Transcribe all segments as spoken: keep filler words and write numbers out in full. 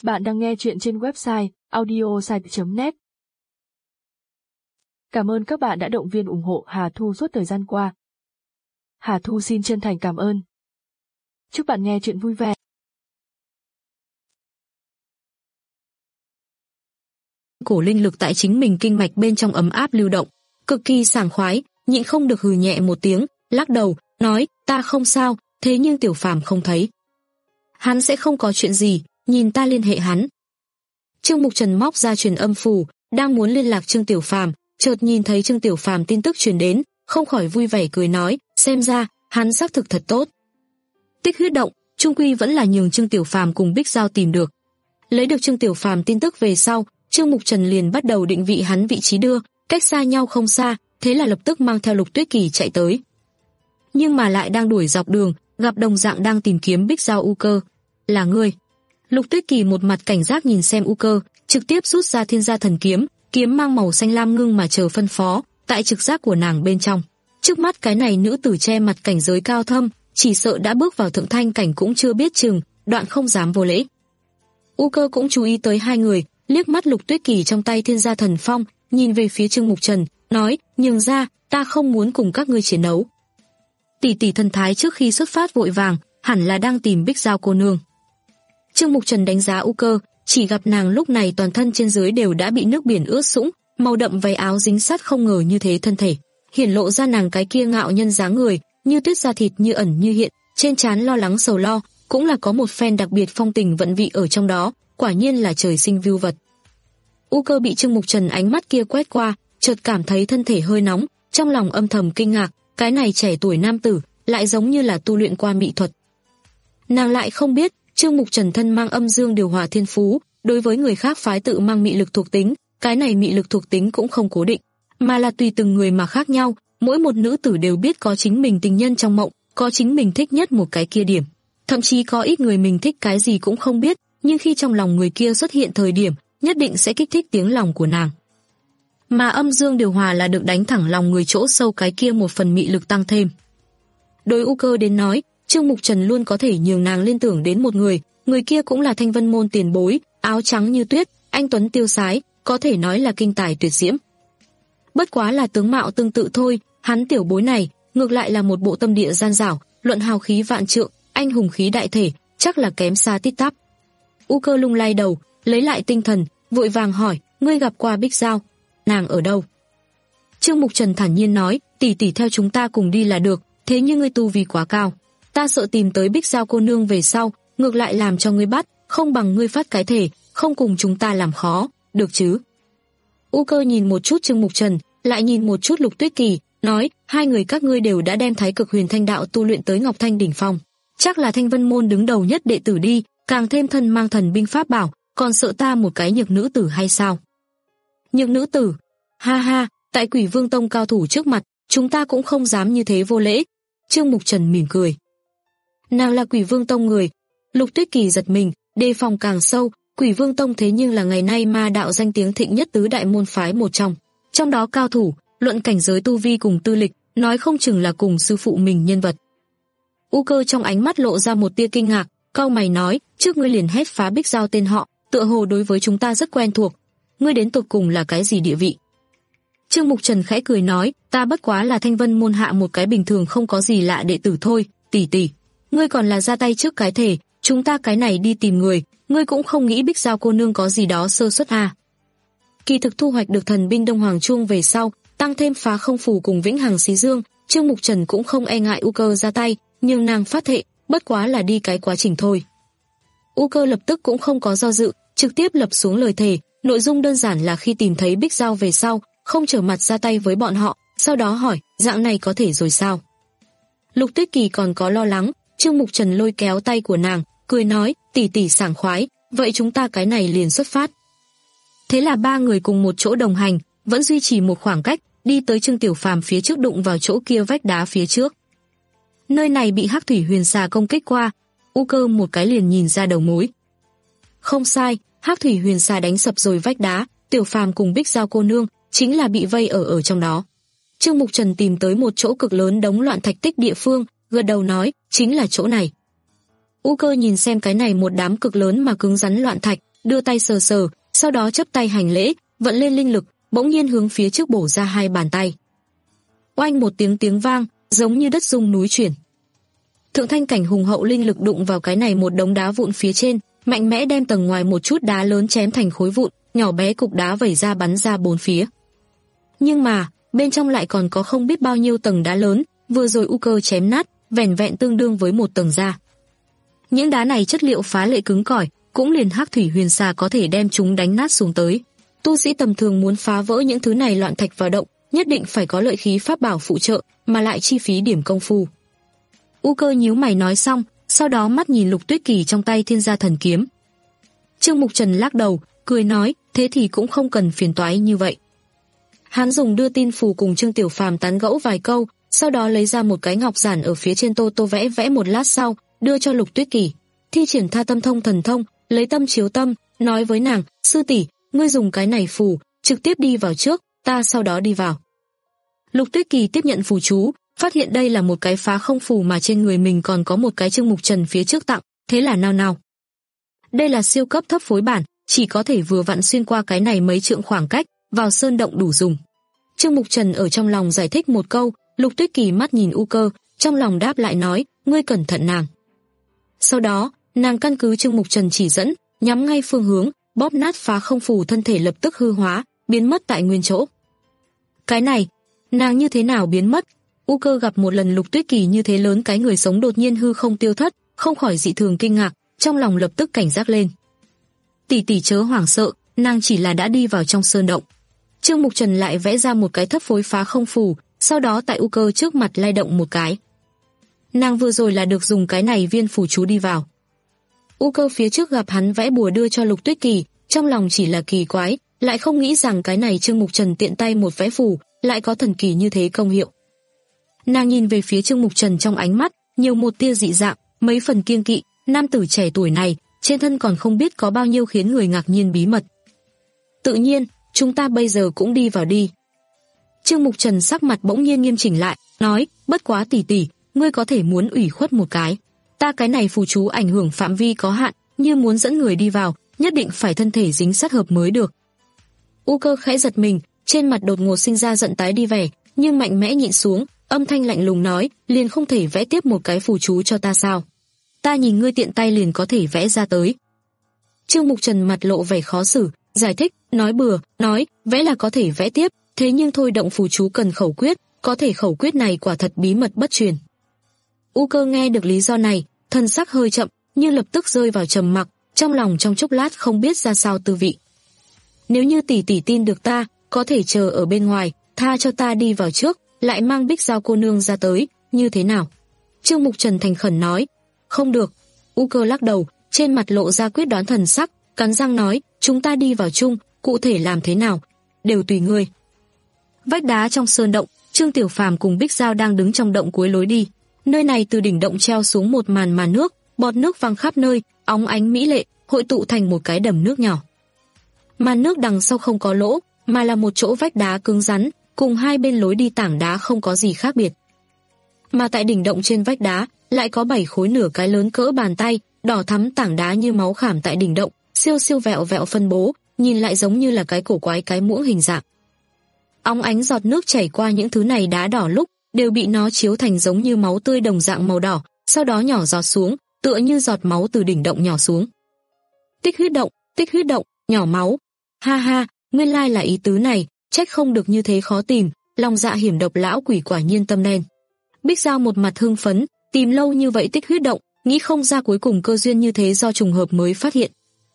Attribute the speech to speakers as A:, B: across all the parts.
A: Bạn đang nghe chuyện trên website audiosite chấm net. Cảm ơn các bạn đã động viên ủng hộ Hà Thu suốt thời gian qua. Hà Thu xin chân thành cảm ơn. Chúc bạn nghe chuyện vui vẻ.
B: Cổ linh lực tại chính mình kinh mạch bên trong ấm áp lưu động, cực kỳ sảng khoái, nhịn không được hừ nhẹ một tiếng, lắc đầu, nói, ta không sao, thế nhưng Tiểu Phàm không thấy. Hắn sẽ không có chuyện gì, nhìn ta liên hệ hắn. Trương Mục Trần móc ra truyền âm phù, đang muốn liên lạc Trương Tiểu Phàm, chợt nhìn thấy Trương Tiểu Phàm tin tức truyền đến, không khỏi vui vẻ cười nói, xem ra, hắn xác thực thật tốt. Tích huyết động, chung quy vẫn là nhường Trương Tiểu Phàm cùng Bích Giao tìm được. Lấy được Trương Tiểu Phàm tin tức về sau, Trương Mục Trần liền bắt đầu định vị hắn vị trí đưa, cách xa nhau không xa, thế là lập tức mang theo Lục Tuyết Kỳ chạy tới. Nhưng mà lại đang đuổi dọc đường, gặp đồng dạng đang tìm kiếm Bích Giao U Cơ. Là ngươi. Lục Tuyết Kỳ một mặt cảnh giác nhìn xem U Cơ, trực tiếp rút ra Thiên Gia Thần Kiếm, kiếm mang màu xanh lam ngưng mà chờ phân phó, tại trực giác của nàng bên trong. Trước mắt cái này nữ tử che mặt cảnh giới cao thâm, chỉ sợ đã bước vào thượng thanh cảnh cũng chưa biết chừng, đoạn không dám vô lễ. U Cơ cũng chú ý tới hai người, liếc mắt Lục Tuyết Kỳ trong tay Thiên Gia Thần Phong, nhìn về phía Trương Mục Trần, nói, nhường ra, ta không muốn cùng các ngươi chiến đấu. Tỷ tỷ thần thái trước khi xuất phát vội vàng, hẳn là đang tìm Bích Giao cô nương. Trương Mục Trần đánh giá U Cơ, chỉ gặp nàng lúc này toàn thân trên dưới đều đã bị nước biển ướt sũng, màu đậm váy áo dính sát không ngờ như thế thân thể, hiển lộ ra nàng cái kia ngạo nhân dáng người, như tuyết da thịt như ẩn như hiện, trên trán lo lắng sầu lo, cũng là có một phen đặc biệt phong tình vận vị ở trong đó, quả nhiên là trời sinh vưu vật. U Cơ bị Trương Mục Trần ánh mắt kia quét qua, chợt cảm thấy thân thể hơi nóng, trong lòng âm thầm kinh ngạc, cái này trẻ tuổi nam tử lại giống như là tu luyện qua mỹ thuật. Nàng lại không biết, Trương Mục Trần thân mang âm dương điều hòa thiên phú, đối với người khác phái tự mang mị lực thuộc tính, cái này mị lực thuộc tính cũng không cố định, mà là tùy từng người mà khác nhau, mỗi một nữ tử đều biết có chính mình tình nhân trong mộng, có chính mình thích nhất một cái kia điểm. Thậm chí có ít người mình thích cái gì cũng không biết, nhưng khi trong lòng người kia xuất hiện thời điểm, nhất định sẽ kích thích tiếng lòng của nàng. Mà âm dương điều hòa là được đánh thẳng lòng người chỗ sâu cái kia một phần mị lực tăng thêm. Đối U Cơ đến nói, Trương Mục Trần luôn có thể nhường nàng liên tưởng đến một người, người kia cũng là Thanh Vân môn tiền bối, áo trắng như tuyết, anh tuấn tiêu sái, có thể nói là kinh tài tuyệt diễm. Bất quá là tướng mạo tương tự thôi, hắn tiểu bối này, ngược lại là một bộ tâm địa gian dảo, luận hào khí vạn trượng, anh hùng khí đại thể, chắc là kém xa tít tắp. U Cơ lung lay đầu, lấy lại tinh thần, vội vàng hỏi, ngươi gặp qua Bích Giao, nàng ở đâu? Trương Mục Trần thản nhiên nói, tỷ tỷ theo chúng ta cùng đi là được, thế nhưng ngươi tu vi quá cao, ta sợ tìm tới Bích Giao cô nương về sau, ngược lại làm cho ngươi bắt, không bằng ngươi phát cái thể, không cùng chúng ta làm khó, được chứ? U Cơ nhìn một chút Trương Mục Trần, lại nhìn một chút Lục Tuyết Kỳ, nói, hai người các ngươi đều đã đem Thái Cực Huyền Thanh đạo tu luyện tới Ngọc Thanh đỉnh phong, chắc là Thanh Vân môn đứng đầu nhất đệ tử đi, càng thêm thân mang thần binh pháp bảo, còn sợ ta một cái nhược nữ tử hay sao? Nhược nữ tử? Ha ha, tại Quỷ Vương Tông cao thủ trước mặt, chúng ta cũng không dám như thế vô lễ. Trương Mục Trần mỉm cười. Nàng là Quỷ Vương Tông người. Lục Tuyết Kỳ giật mình, đề phòng càng sâu, Quỷ Vương Tông thế nhưng là ngày nay ma đạo danh tiếng thịnh nhất tứ đại môn phái một trong. Trong đó cao thủ, luận cảnh giới tu vi cùng tư lịch, nói không chừng là cùng sư phụ mình nhân vật. U Cơ trong ánh mắt lộ ra một tia kinh ngạc, cau mày nói, trước ngươi liền hét phá Bích Giao tên họ, tựa hồ đối với chúng ta rất quen thuộc. Ngươi đến tột cùng là cái gì địa vị? Trương Mục Trần khẽ cười nói, ta bất quá là Thanh Vân môn hạ một cái bình thường không có gì lạ đệ tử thôi, tỷ tỷ. Ngươi còn là ra tay trước cái thể, chúng ta cái này đi tìm người, ngươi cũng không nghĩ Bích Giao cô nương có gì đó sơ suất à? Kỳ thực thu hoạch được thần binh Đông Hoàng Chuông về sau, tăng thêm phá không phù cùng vĩnh hằng xí dương, Trương Mục Trần cũng không e ngại U Cơ ra tay, nhưng nàng phát thệ, bất quá là đi cái quá trình thôi. U Cơ lập tức cũng không có do dự, trực tiếp lập xuống lời thề, nội dung đơn giản là khi tìm thấy Bích Giao về sau, không trở mặt ra tay với bọn họ, sau đó hỏi, dạng này có thể rồi sao? Lục Tuyết Kỳ còn có lo lắng, Trương Mục Trần lôi kéo tay của nàng, cười nói, tỷ tỷ sảng khoái, vậy chúng ta cái này liền xuất phát. Thế là ba người cùng một chỗ đồng hành, vẫn duy trì một khoảng cách, đi tới Trương Tiểu Phàm phía trước đụng vào chỗ kia vách đá phía trước. Nơi này bị Hắc Thủy Huyền Xà công kích qua, U Cơ một cái liền nhìn ra đầu mối. Không sai, Hắc Thủy Huyền Xà đánh sập rồi vách đá, Tiểu Phàm cùng Bích Giao cô nương chính là bị vây ở ở trong đó. Trương Mục Trần tìm tới một chỗ cực lớn đống loạn thạch tích địa phương, gật đầu nói, chính là chỗ này. U Cơ nhìn xem cái này một đám cực lớn mà cứng rắn loạn thạch, đưa tay sờ sờ, sau đó chắp tay hành lễ, vận lên linh lực, bỗng nhiên hướng phía trước bổ ra hai bàn tay. Oanh một tiếng tiếng vang, giống như đất rung núi chuyển. Thượng thanh cảnh hùng hậu linh lực đụng vào cái này một đống đá vụn phía trên, mạnh mẽ đem tầng ngoài một chút đá lớn chém thành khối vụn, nhỏ bé cục đá vẩy ra bắn ra bốn phía. Nhưng mà, bên trong lại còn có không biết bao nhiêu tầng đá lớn, vừa rồi U Cơ chém nát, vẻn vẹn tương đương với một tầng da. Những đá này chất liệu phá lệ cứng cỏi, cũng liền hắc thủy huyền xà có thể đem chúng đánh nát xuống tới. Tu sĩ tầm thường muốn phá vỡ những thứ này loạn thạch vào động, nhất định phải có lợi khí pháp bảo phụ trợ, mà lại chi phí điểm công phu. U Cơ nhíu mày nói xong, sau đó mắt nhìn Lục Tuyết Kỳ trong tay Thiên Gia Thần Kiếm. Trương Mục Trần lắc đầu, cười nói, thế thì cũng không cần phiền toái như vậy. Hắn dùng đưa tin phù cùng Trương Tiểu Phàm tán gẫu vài câu, sau đó lấy ra một cái ngọc giản ở phía trên tô tô vẽ vẽ một lát sau, đưa cho Lục Tuyết Kỳ. Thi triển Tha Tâm Thông thần thông, lấy tâm chiếu tâm, nói với nàng, sư tỷ, ngươi dùng cái này phù, trực tiếp đi vào trước, ta sau đó đi vào. Lục Tuyết Kỳ tiếp nhận phù chú, phát hiện đây là một cái phá không phù mà trên người mình còn có một cái Trương Mục Trần phía trước tặng, thế là nao nao. Đây là siêu cấp thấp phối bản, chỉ có thể vừa vặn xuyên qua cái này mấy trượng khoảng cách, vào sơn động đủ dùng. Trương Mục Trần ở trong lòng giải thích một câu, Lục Tuyết Kỳ mắt nhìn U Cơ, trong lòng đáp lại nói, ngươi cẩn thận nàng. Sau đó, nàng căn cứ Trương Mục Trần chỉ dẫn, nhắm ngay phương hướng, bóp nát phá không phù, thân thể lập tức hư hóa, biến mất tại nguyên chỗ. Cái này, nàng như thế nào biến mất? U Cơ gặp một lần Lục Tuyết Kỳ như thế lớn cái người sống đột nhiên hư không tiêu thất, không khỏi dị thường kinh ngạc, trong lòng lập tức cảnh giác lên. Tỷ tỷ chớ hoảng sợ, nàng chỉ là đã đi vào trong sơn động. Trương Mục Trần lại vẽ ra một cái thấp phối phá không phù, sau đó tại U Cơ trước mặt lay động một cái. Nàng vừa rồi là được dùng cái này viên phù chú đi vào. U Cơ phía trước gặp hắn vẽ bùa đưa cho Lục Tuyết Kỳ, trong lòng chỉ là kỳ quái, lại không nghĩ rằng cái này Trương Mục Trần tiện tay một vẽ phù, lại có thần kỳ như thế công hiệu. Nàng nhìn về phía Trương Mục Trần trong ánh mắt, nhiều một tia dị dạng, mấy phần kiêng kỵ, nam tử trẻ tuổi này, trên thân còn không biết có bao nhiêu khiến người ngạc nhiên bí mật. Tự nhiên, chúng ta bây giờ cũng đi vào đi. Trương Mục Trần sắc mặt bỗng nhiên nghiêm chỉnh lại, nói, bất quá tỷ tỷ, ngươi có thể muốn ủy khuất một cái. Ta cái này phù chú ảnh hưởng phạm vi có hạn, như muốn dẫn người đi vào, nhất định phải thân thể dính sát hợp mới được. U Cơ khẽ giật mình, trên mặt đột ngột sinh ra giận tái đi vẻ, nhưng mạnh mẽ nhịn xuống, âm thanh lạnh lùng nói, liền không thể vẽ tiếp một cái phù chú cho ta sao? Ta nhìn ngươi tiện tay liền có thể vẽ ra tới. Trương Mục Trần mặt lộ vẻ khó xử, giải thích, nói bừa, nói, vẽ là có thể vẽ tiếp, thế nhưng thôi động phù chú cần khẩu quyết, có thể khẩu quyết này quả thật bí mật bất truyền. U Cơ nghe được lý do này, thân sắc hơi chậm, nhưng lập tức rơi vào trầm mặc, trong lòng trong chốc lát không biết ra sao tư vị. Nếu như tỷ tỷ tin được ta, có thể chờ ở bên ngoài, tha cho ta đi vào trước, lại mang Bích Giao cô nương ra tới, như thế nào? Trương Mục Trần thành khẩn nói, không được. U Cơ lắc đầu, trên mặt lộ ra quyết đoán thần sắc, cắn răng nói, chúng ta đi vào chung, cụ thể làm thế nào, đều tùy ngươi. Vách đá trong sơn động, Trương Tiểu Phàm cùng Bích Giao đang đứng trong động cuối lối đi. Nơi này từ đỉnh động treo xuống một màn màn nước, bọt nước văng khắp nơi, óng ánh mỹ lệ, hội tụ thành một cái đầm nước nhỏ. Màn nước đằng sau không có lỗ, mà là một chỗ vách đá cứng rắn, cùng hai bên lối đi tảng đá không có gì khác biệt. Mà tại đỉnh động trên vách đá, lại có bảy khối nửa cái lớn cỡ bàn tay, đỏ thắm tảng đá như máu khảm tại đỉnh động, siêu siêu vẹo vẹo phân bố, nhìn lại giống như là cái cổ quái cái muỗng hình dạng. Óng ánh giọt nước chảy qua những thứ này đá đỏ lúc, đều bị nó chiếu thành giống như máu tươi đồng dạng màu đỏ, sau đó nhỏ giọt xuống, tựa như giọt máu từ đỉnh động nhỏ xuống. Tích huyết động, tích huyết động, nhỏ máu. Ha ha, nguyên lai là ý tứ này, trách không được như thế khó tìm, lòng dạ hiểm độc lão quỷ quả nhiên tâm đen. Bích Giao một mặt hưng phấn, tìm lâu như vậy tích huyết động, nghĩ không ra cuối cùng cơ duyên như thế do trùng hợp mới phát hiện.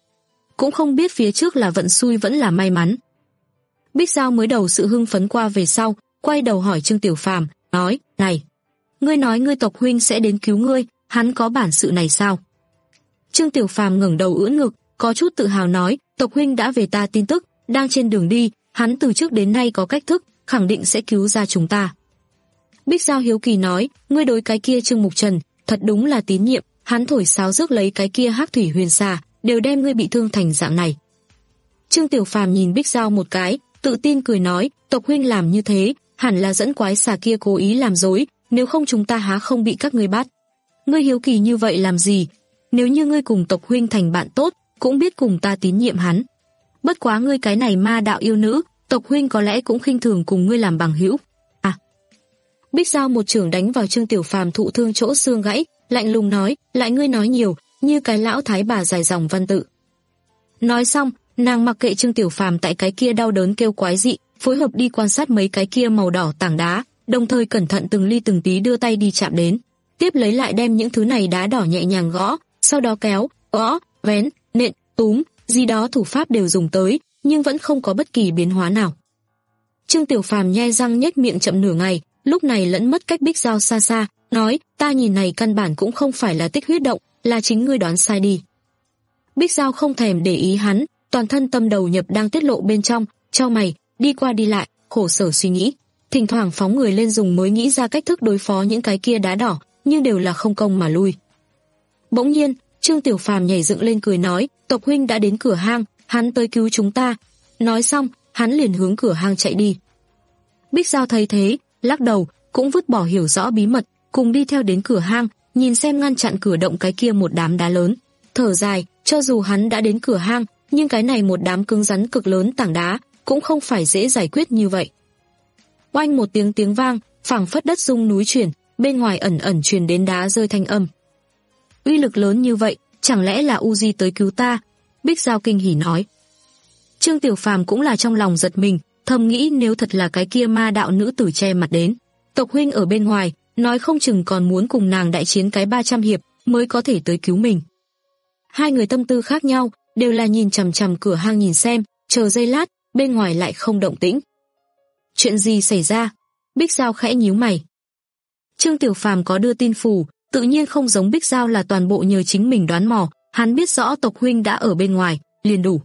B: Cũng không biết phía trước là vận xui vẫn là may mắn. Bích Giao mới đầu sự hưng phấn qua về sau, quay đầu hỏi Trương Tiểu Phàm, nói, này, ngươi nói ngươi tộc huynh sẽ đến cứu ngươi, hắn có bản sự này sao? Trương Tiểu Phàm ngẩng đầu ưỡn ngực, có chút tự hào nói, tộc huynh đã về ta tin tức, đang trên đường đi, hắn từ trước đến nay có cách thức, khẳng định sẽ cứu ra chúng ta. Bích Giao hiếu kỳ nói, ngươi đối cái kia Trương Mục Trần, thật đúng là tín nhiệm, hắn thổi sáo rước lấy cái kia hắc thủy huyền xà, đều đem ngươi bị thương thành dạng này. Trương Tiểu Phàm nhìn Bích Giao một cái, tự tin cười nói, tộc huynh làm như thế, hẳn là dẫn quái xà kia cố ý làm dối, nếu không chúng ta há không bị các ngươi bắt. Ngươi hiếu kỳ như vậy làm gì? Nếu như ngươi cùng tộc huynh thành bạn tốt, cũng biết cùng ta tín nhiệm hắn. Bất quá ngươi cái này ma đạo yêu nữ, tộc huynh có lẽ cũng khinh thường cùng ngươi làm bằng hữu. À. Bích Giao một chưởng đánh vào Trương Tiểu Phàm thụ thương chỗ xương gãy, lạnh lùng nói, lại ngươi nói nhiều, như cái lão thái bà dài dòng văn tự. Nói xong, nàng mặc kệ Trương Tiểu Phàm tại cái kia đau đớn kêu quái dị, phối hợp đi quan sát mấy cái kia màu đỏ tảng đá, đồng thời cẩn thận từng ly từng tí đưa tay đi chạm đến. Tiếp lấy lại đem những thứ này đá đỏ nhẹ nhàng gõ, sau đó kéo, gõ, vén, nện, túm, gì đó thủ pháp đều dùng tới, nhưng vẫn không có bất kỳ biến hóa nào. Trương Tiểu Phàm nhe răng nhếch miệng chậm nửa ngày, lúc này lẫn mất cách Bích Giao xa xa, nói, ta nhìn này căn bản cũng không phải là tích huyết động, là chính ngươi đoán sai đi. Bích Giao không thèm để ý hắn, toàn thân tâm đầu nhập đang tiết lộ bên trong, chau mày, đi qua đi lại, khổ sở suy nghĩ, thỉnh thoảng phóng người lên dùng mới nghĩ ra cách thức đối phó những cái kia đá đỏ, nhưng đều là không công mà lui. Bỗng nhiên, Trương Tiểu Phàm nhảy dựng lên cười nói, tộc huynh đã đến cửa hang, hắn tới cứu chúng ta. Nói xong, hắn liền hướng cửa hang chạy đi. Bích Giao thấy thế, lắc đầu, cũng vứt bỏ hiểu rõ bí mật, cùng đi theo đến cửa hang, nhìn xem ngăn chặn cửa động cái kia một đám đá lớn. Thở dài, cho dù hắn đã đến cửa hang, nhưng cái này một đám cứng rắn cực lớn tảng đá, cũng không phải dễ giải quyết như vậy. Oanh một tiếng tiếng vang, phảng phất đất rung núi chuyển, bên ngoài ẩn ẩn truyền đến đá rơi thanh âm. Uy lực lớn như vậy, chẳng lẽ là Uzi tới cứu ta? Bích Giao kinh hỉ nói. Trương Tiểu Phàm cũng là trong lòng giật mình, thầm nghĩ nếu thật là cái kia ma đạo nữ tử che mặt đến, tộc huynh ở bên ngoài, nói không chừng còn muốn cùng nàng đại chiến cái ba trăm hiệp mới có thể tới cứu mình. Hai người tâm tư khác nhau, đều là nhìn chằm chằm cửa hang nhìn xem, chờ giây lát, bên ngoài lại không động tĩnh. Chuyện gì xảy ra? Bích Giao khẽ nhíu mày. Trương Tiểu Phàm có đưa tin phù, tự nhiên không giống Bích Giao là toàn bộ nhờ chính mình đoán mò, hắn biết rõ tộc huynh đã ở bên ngoài, liền đủ.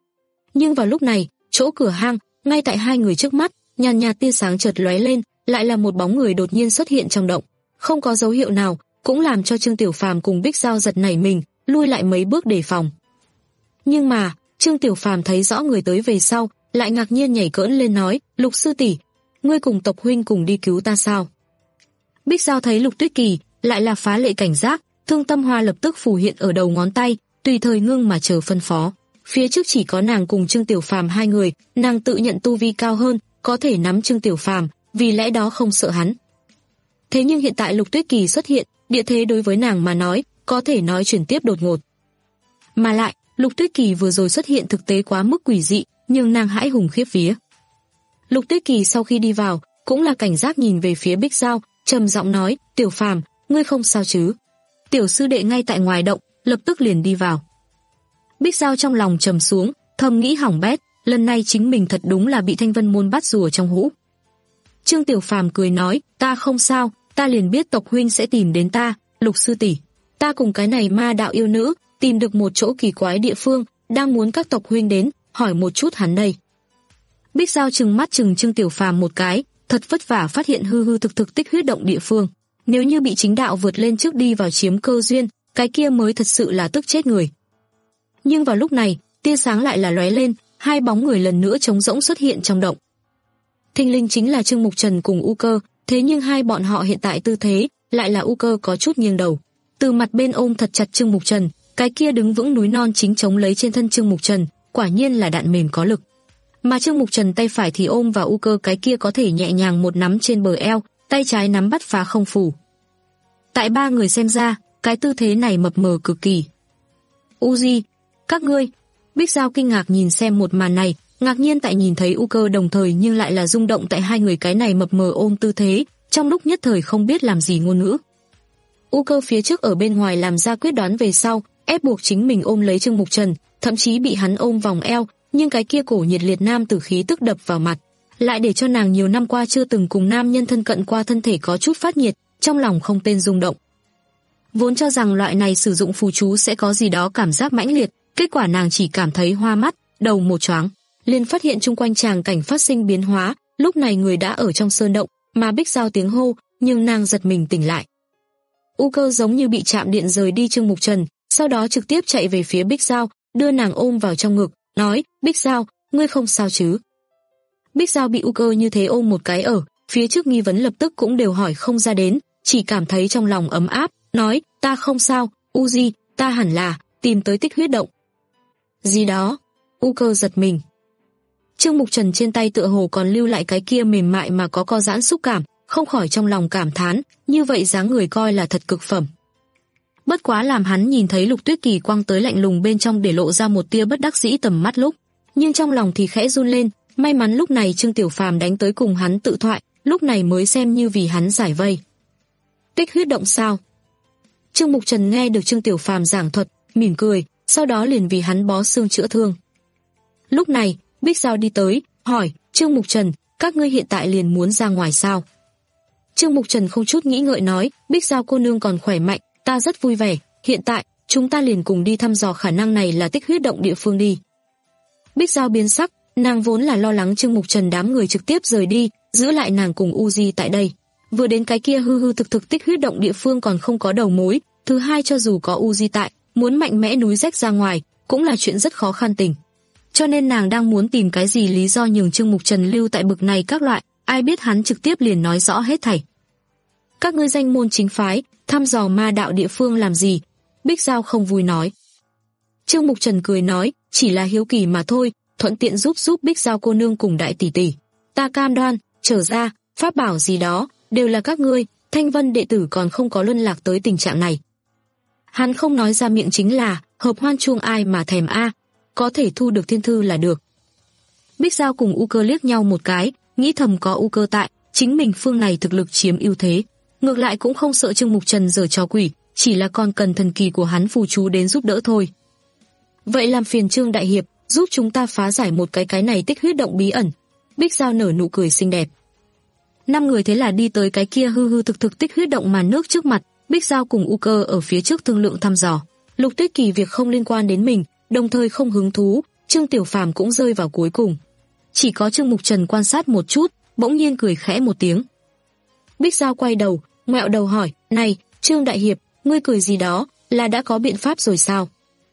B: Nhưng vào lúc này, chỗ cửa hang, ngay tại hai người trước mắt, nhàn nhạt tia sáng chợt lóe lên, lại là một bóng người đột nhiên xuất hiện trong động, không có dấu hiệu nào, cũng làm cho Trương Tiểu Phàm cùng Bích Giao giật nảy mình, lui lại mấy bước đề phòng. Nhưng mà, Trương Tiểu Phàm thấy rõ người tới về sau, lại ngạc nhiên nhảy cỡn lên nói, Lục sư tỷ, ngươi cùng tộc huynh cùng đi cứu ta sao? Bích Giao thấy Lục Tuyết Kỳ, lại là phá lệ cảnh giác, thương tâm hoa lập tức phù hiện ở đầu ngón tay, tùy thời ngưng mà chờ phân phó. Phía trước chỉ có nàng cùng Trương Tiểu Phàm hai người, nàng tự nhận tu vi cao hơn, có thể nắm Trương Tiểu Phàm, vì lẽ đó không sợ hắn. Thế nhưng hiện tại Lục Tuyết Kỳ xuất hiện, địa thế đối với nàng mà nói, có thể nói chuyển tiếp đột ngột. Mà lại, Lục Tuyết Kỳ vừa rồi xuất hiện thực tế quá mức quỷ dị, nhưng nàng hãi hùng khiếp vía. Lục Tuyết Kỳ sau khi đi vào, cũng là cảnh giác nhìn về phía Bích Giao, trầm giọng nói, Tiểu Phàm, ngươi không sao chứ? Tiểu sư đệ ngay tại ngoài động, lập tức liền đi vào. Bích Giao trong lòng trầm xuống, thầm nghĩ hỏng bét, lần này chính mình thật đúng là bị Thanh Vân môn bắt rùa trong hũ. Trương Tiểu Phàm cười nói, ta không sao, ta liền biết tộc huynh sẽ tìm đến ta, Lục sư tỷ, ta cùng cái này ma đạo yêu nữ tìm được một chỗ kỳ quái địa phương, đang muốn các tộc huynh đến, hỏi một chút hắn đây. Bích Giao trừng mắt trừng Trương Tiểu Phàm một cái, thật vất vả phát hiện hư hư thực thực tích huyết động địa phương. Nếu như bị chính đạo vượt lên trước đi vào chiếm cơ duyên, cái kia mới thật sự là tức chết người. Nhưng vào lúc này, tia sáng lại là lóe lên, hai bóng người lần nữa trống rỗng xuất hiện trong động. Thình lình chính là Trương Mục Trần cùng U Cơ, thế nhưng hai bọn họ hiện tại tư thế, lại là U Cơ có chút nghiêng đầu. Từ mặt bên ôm thật chặt Trương Mục Trần, cái kia đứng vững núi non chính chống lấy trên thân Trương Mục Trần, quả nhiên là đạn mềm có lực. Mà Trương Mục Trần tay phải thì ôm vào U Cơ cái kia có thể nhẹ nhàng một nắm trên bờ eo, tay trái nắm bắt phá không phù. Tại ba người xem ra, cái tư thế này mập mờ cực kỳ. Uzi, các ngươi, Bích Giao kinh ngạc nhìn xem một màn này, ngạc nhiên tại nhìn thấy U Cơ đồng thời nhưng lại là rung động tại hai người cái này mập mờ ôm tư thế, trong lúc nhất thời không biết làm gì ngôn ngữ. U Cơ phía trước ở bên ngoài làm ra quyết đoán về sau, ép buộc chính mình ôm lấy Trương Mục Trần, thậm chí bị hắn ôm vòng eo, nhưng cái kia cổ nhiệt liệt nam tử khí tức đập vào mặt, lại để cho nàng nhiều năm qua chưa từng cùng nam nhân thân cận qua thân thể có chút phát nhiệt, trong lòng không tên rung động. Vốn cho rằng loại này sử dụng phù chú sẽ có gì đó cảm giác mãnh liệt, kết quả nàng chỉ cảm thấy hoa mắt, đầu một choáng, liền phát hiện chung quanh tràng cảnh phát sinh biến hóa, lúc này người đã ở trong sơn động, mà Bích Giao tiếng hô, nhưng nàng giật mình tỉnh lại. U Cơ giống như bị chạm điện rời đi Trương Mục Trần, sau đó trực tiếp chạy về phía Bích Giao, đưa nàng ôm vào trong ngực, nói, Bích Giao, ngươi không sao chứ? Bích Giao bị U Cơ như thế ôm một cái ở, phía trước nghi vấn lập tức cũng đều hỏi không ra đến, chỉ cảm thấy trong lòng ấm áp, nói, ta không sao, Uzi, ta hẳn là tìm tới tích huyết động. Gì đó? U Cơ giật mình. Trương Mục Trần trên tay tựa hồ còn lưu lại cái kia mềm mại mà có co giãn xúc cảm, không khỏi trong lòng cảm thán, như vậy dáng người coi là thật cực phẩm. Bất quá làm hắn nhìn thấy Lục Tuyết Kỳ quăng tới lạnh lùng bên trong để lộ ra một tia bất đắc dĩ tầm mắt lúc, nhưng trong lòng thì khẽ run lên, may mắn lúc này Trương Tiểu Phàm đánh tới cùng hắn tự thoại, lúc này mới xem như vì hắn giải vây. Tích huyết động sao? Trương Mục Trần nghe được Trương Tiểu Phàm giảng thuật, mỉm cười, sau đó liền vì hắn bó xương chữa thương. Lúc này, Bích Giao đi tới, hỏi, Trương Mục Trần, các ngươi hiện tại liền muốn ra ngoài sao? Trương Mục Trần không chút nghĩ ngợi nói, Bích Giao cô nương còn khỏe mạnh, ta rất vui vẻ, hiện tại, chúng ta liền cùng đi thăm dò khả năng này là tích huyết động địa phương đi. Bích Giao biến sắc, nàng vốn là lo lắng Trương Mục Trần đám người trực tiếp rời đi, giữ lại nàng cùng Uzi tại đây. Vừa đến cái kia hư hư thực thực tích huyết động địa phương còn không có đầu mối, thứ hai cho dù có Uzi tại, muốn mạnh mẽ núi rách ra ngoài, cũng là chuyện rất khó khăn tình. Cho nên nàng đang muốn tìm cái gì lý do nhường Trương Mục Trần lưu tại bực này các loại, ai biết hắn trực tiếp liền nói rõ hết thảy. Các ngươi danh môn chính phái, thăm dò ma đạo địa phương làm gì? Bích Giao không vui nói. Trương Mục Trần cười nói, chỉ là hiếu kỳ mà thôi, thuận tiện giúp giúp Bích Giao cô nương cùng đại tỷ tỷ. Ta cam đoan, trở ra, pháp bảo gì đó, đều là các ngươi, Thanh Vân đệ tử còn không có luân lạc tới tình trạng này. Hắn không nói ra miệng chính là, hợp hoan chuông ai mà thèm a, có thể thu được thiên thư là được. Bích Giao cùng U Cơ liếc nhau một cái, nghĩ thầm có U Cơ tại, chính mình phương này thực lực chiếm ưu thế. Ngược lại cũng không sợ Trương Mục Trần giở trò quỷ, chỉ là còn cần thần kỳ của hắn phù chú đến giúp đỡ thôi. Vậy làm phiền Trương đại hiệp, giúp chúng ta phá giải một cái cái này tích huyết động bí ẩn. Bích Giao nở nụ cười xinh đẹp. Năm người thế là đi tới cái kia hư hư thực thực tích huyết động màn nước trước mặt, Bích Giao cùng U Cơ ở phía trước thương lượng thăm dò. Lục Tuyết Kỳ việc không liên quan đến mình, đồng thời không hứng thú, Trương Tiểu Phàm cũng rơi vào cuối cùng. Chỉ có Trương Mục Trần quan sát một chút, bỗng nhiên cười khẽ một tiếng. Bích Giao quay đầu, ngoẹo đầu hỏi, này, Trương đại hiệp, ngươi cười gì đó, là đã có biện pháp rồi sao?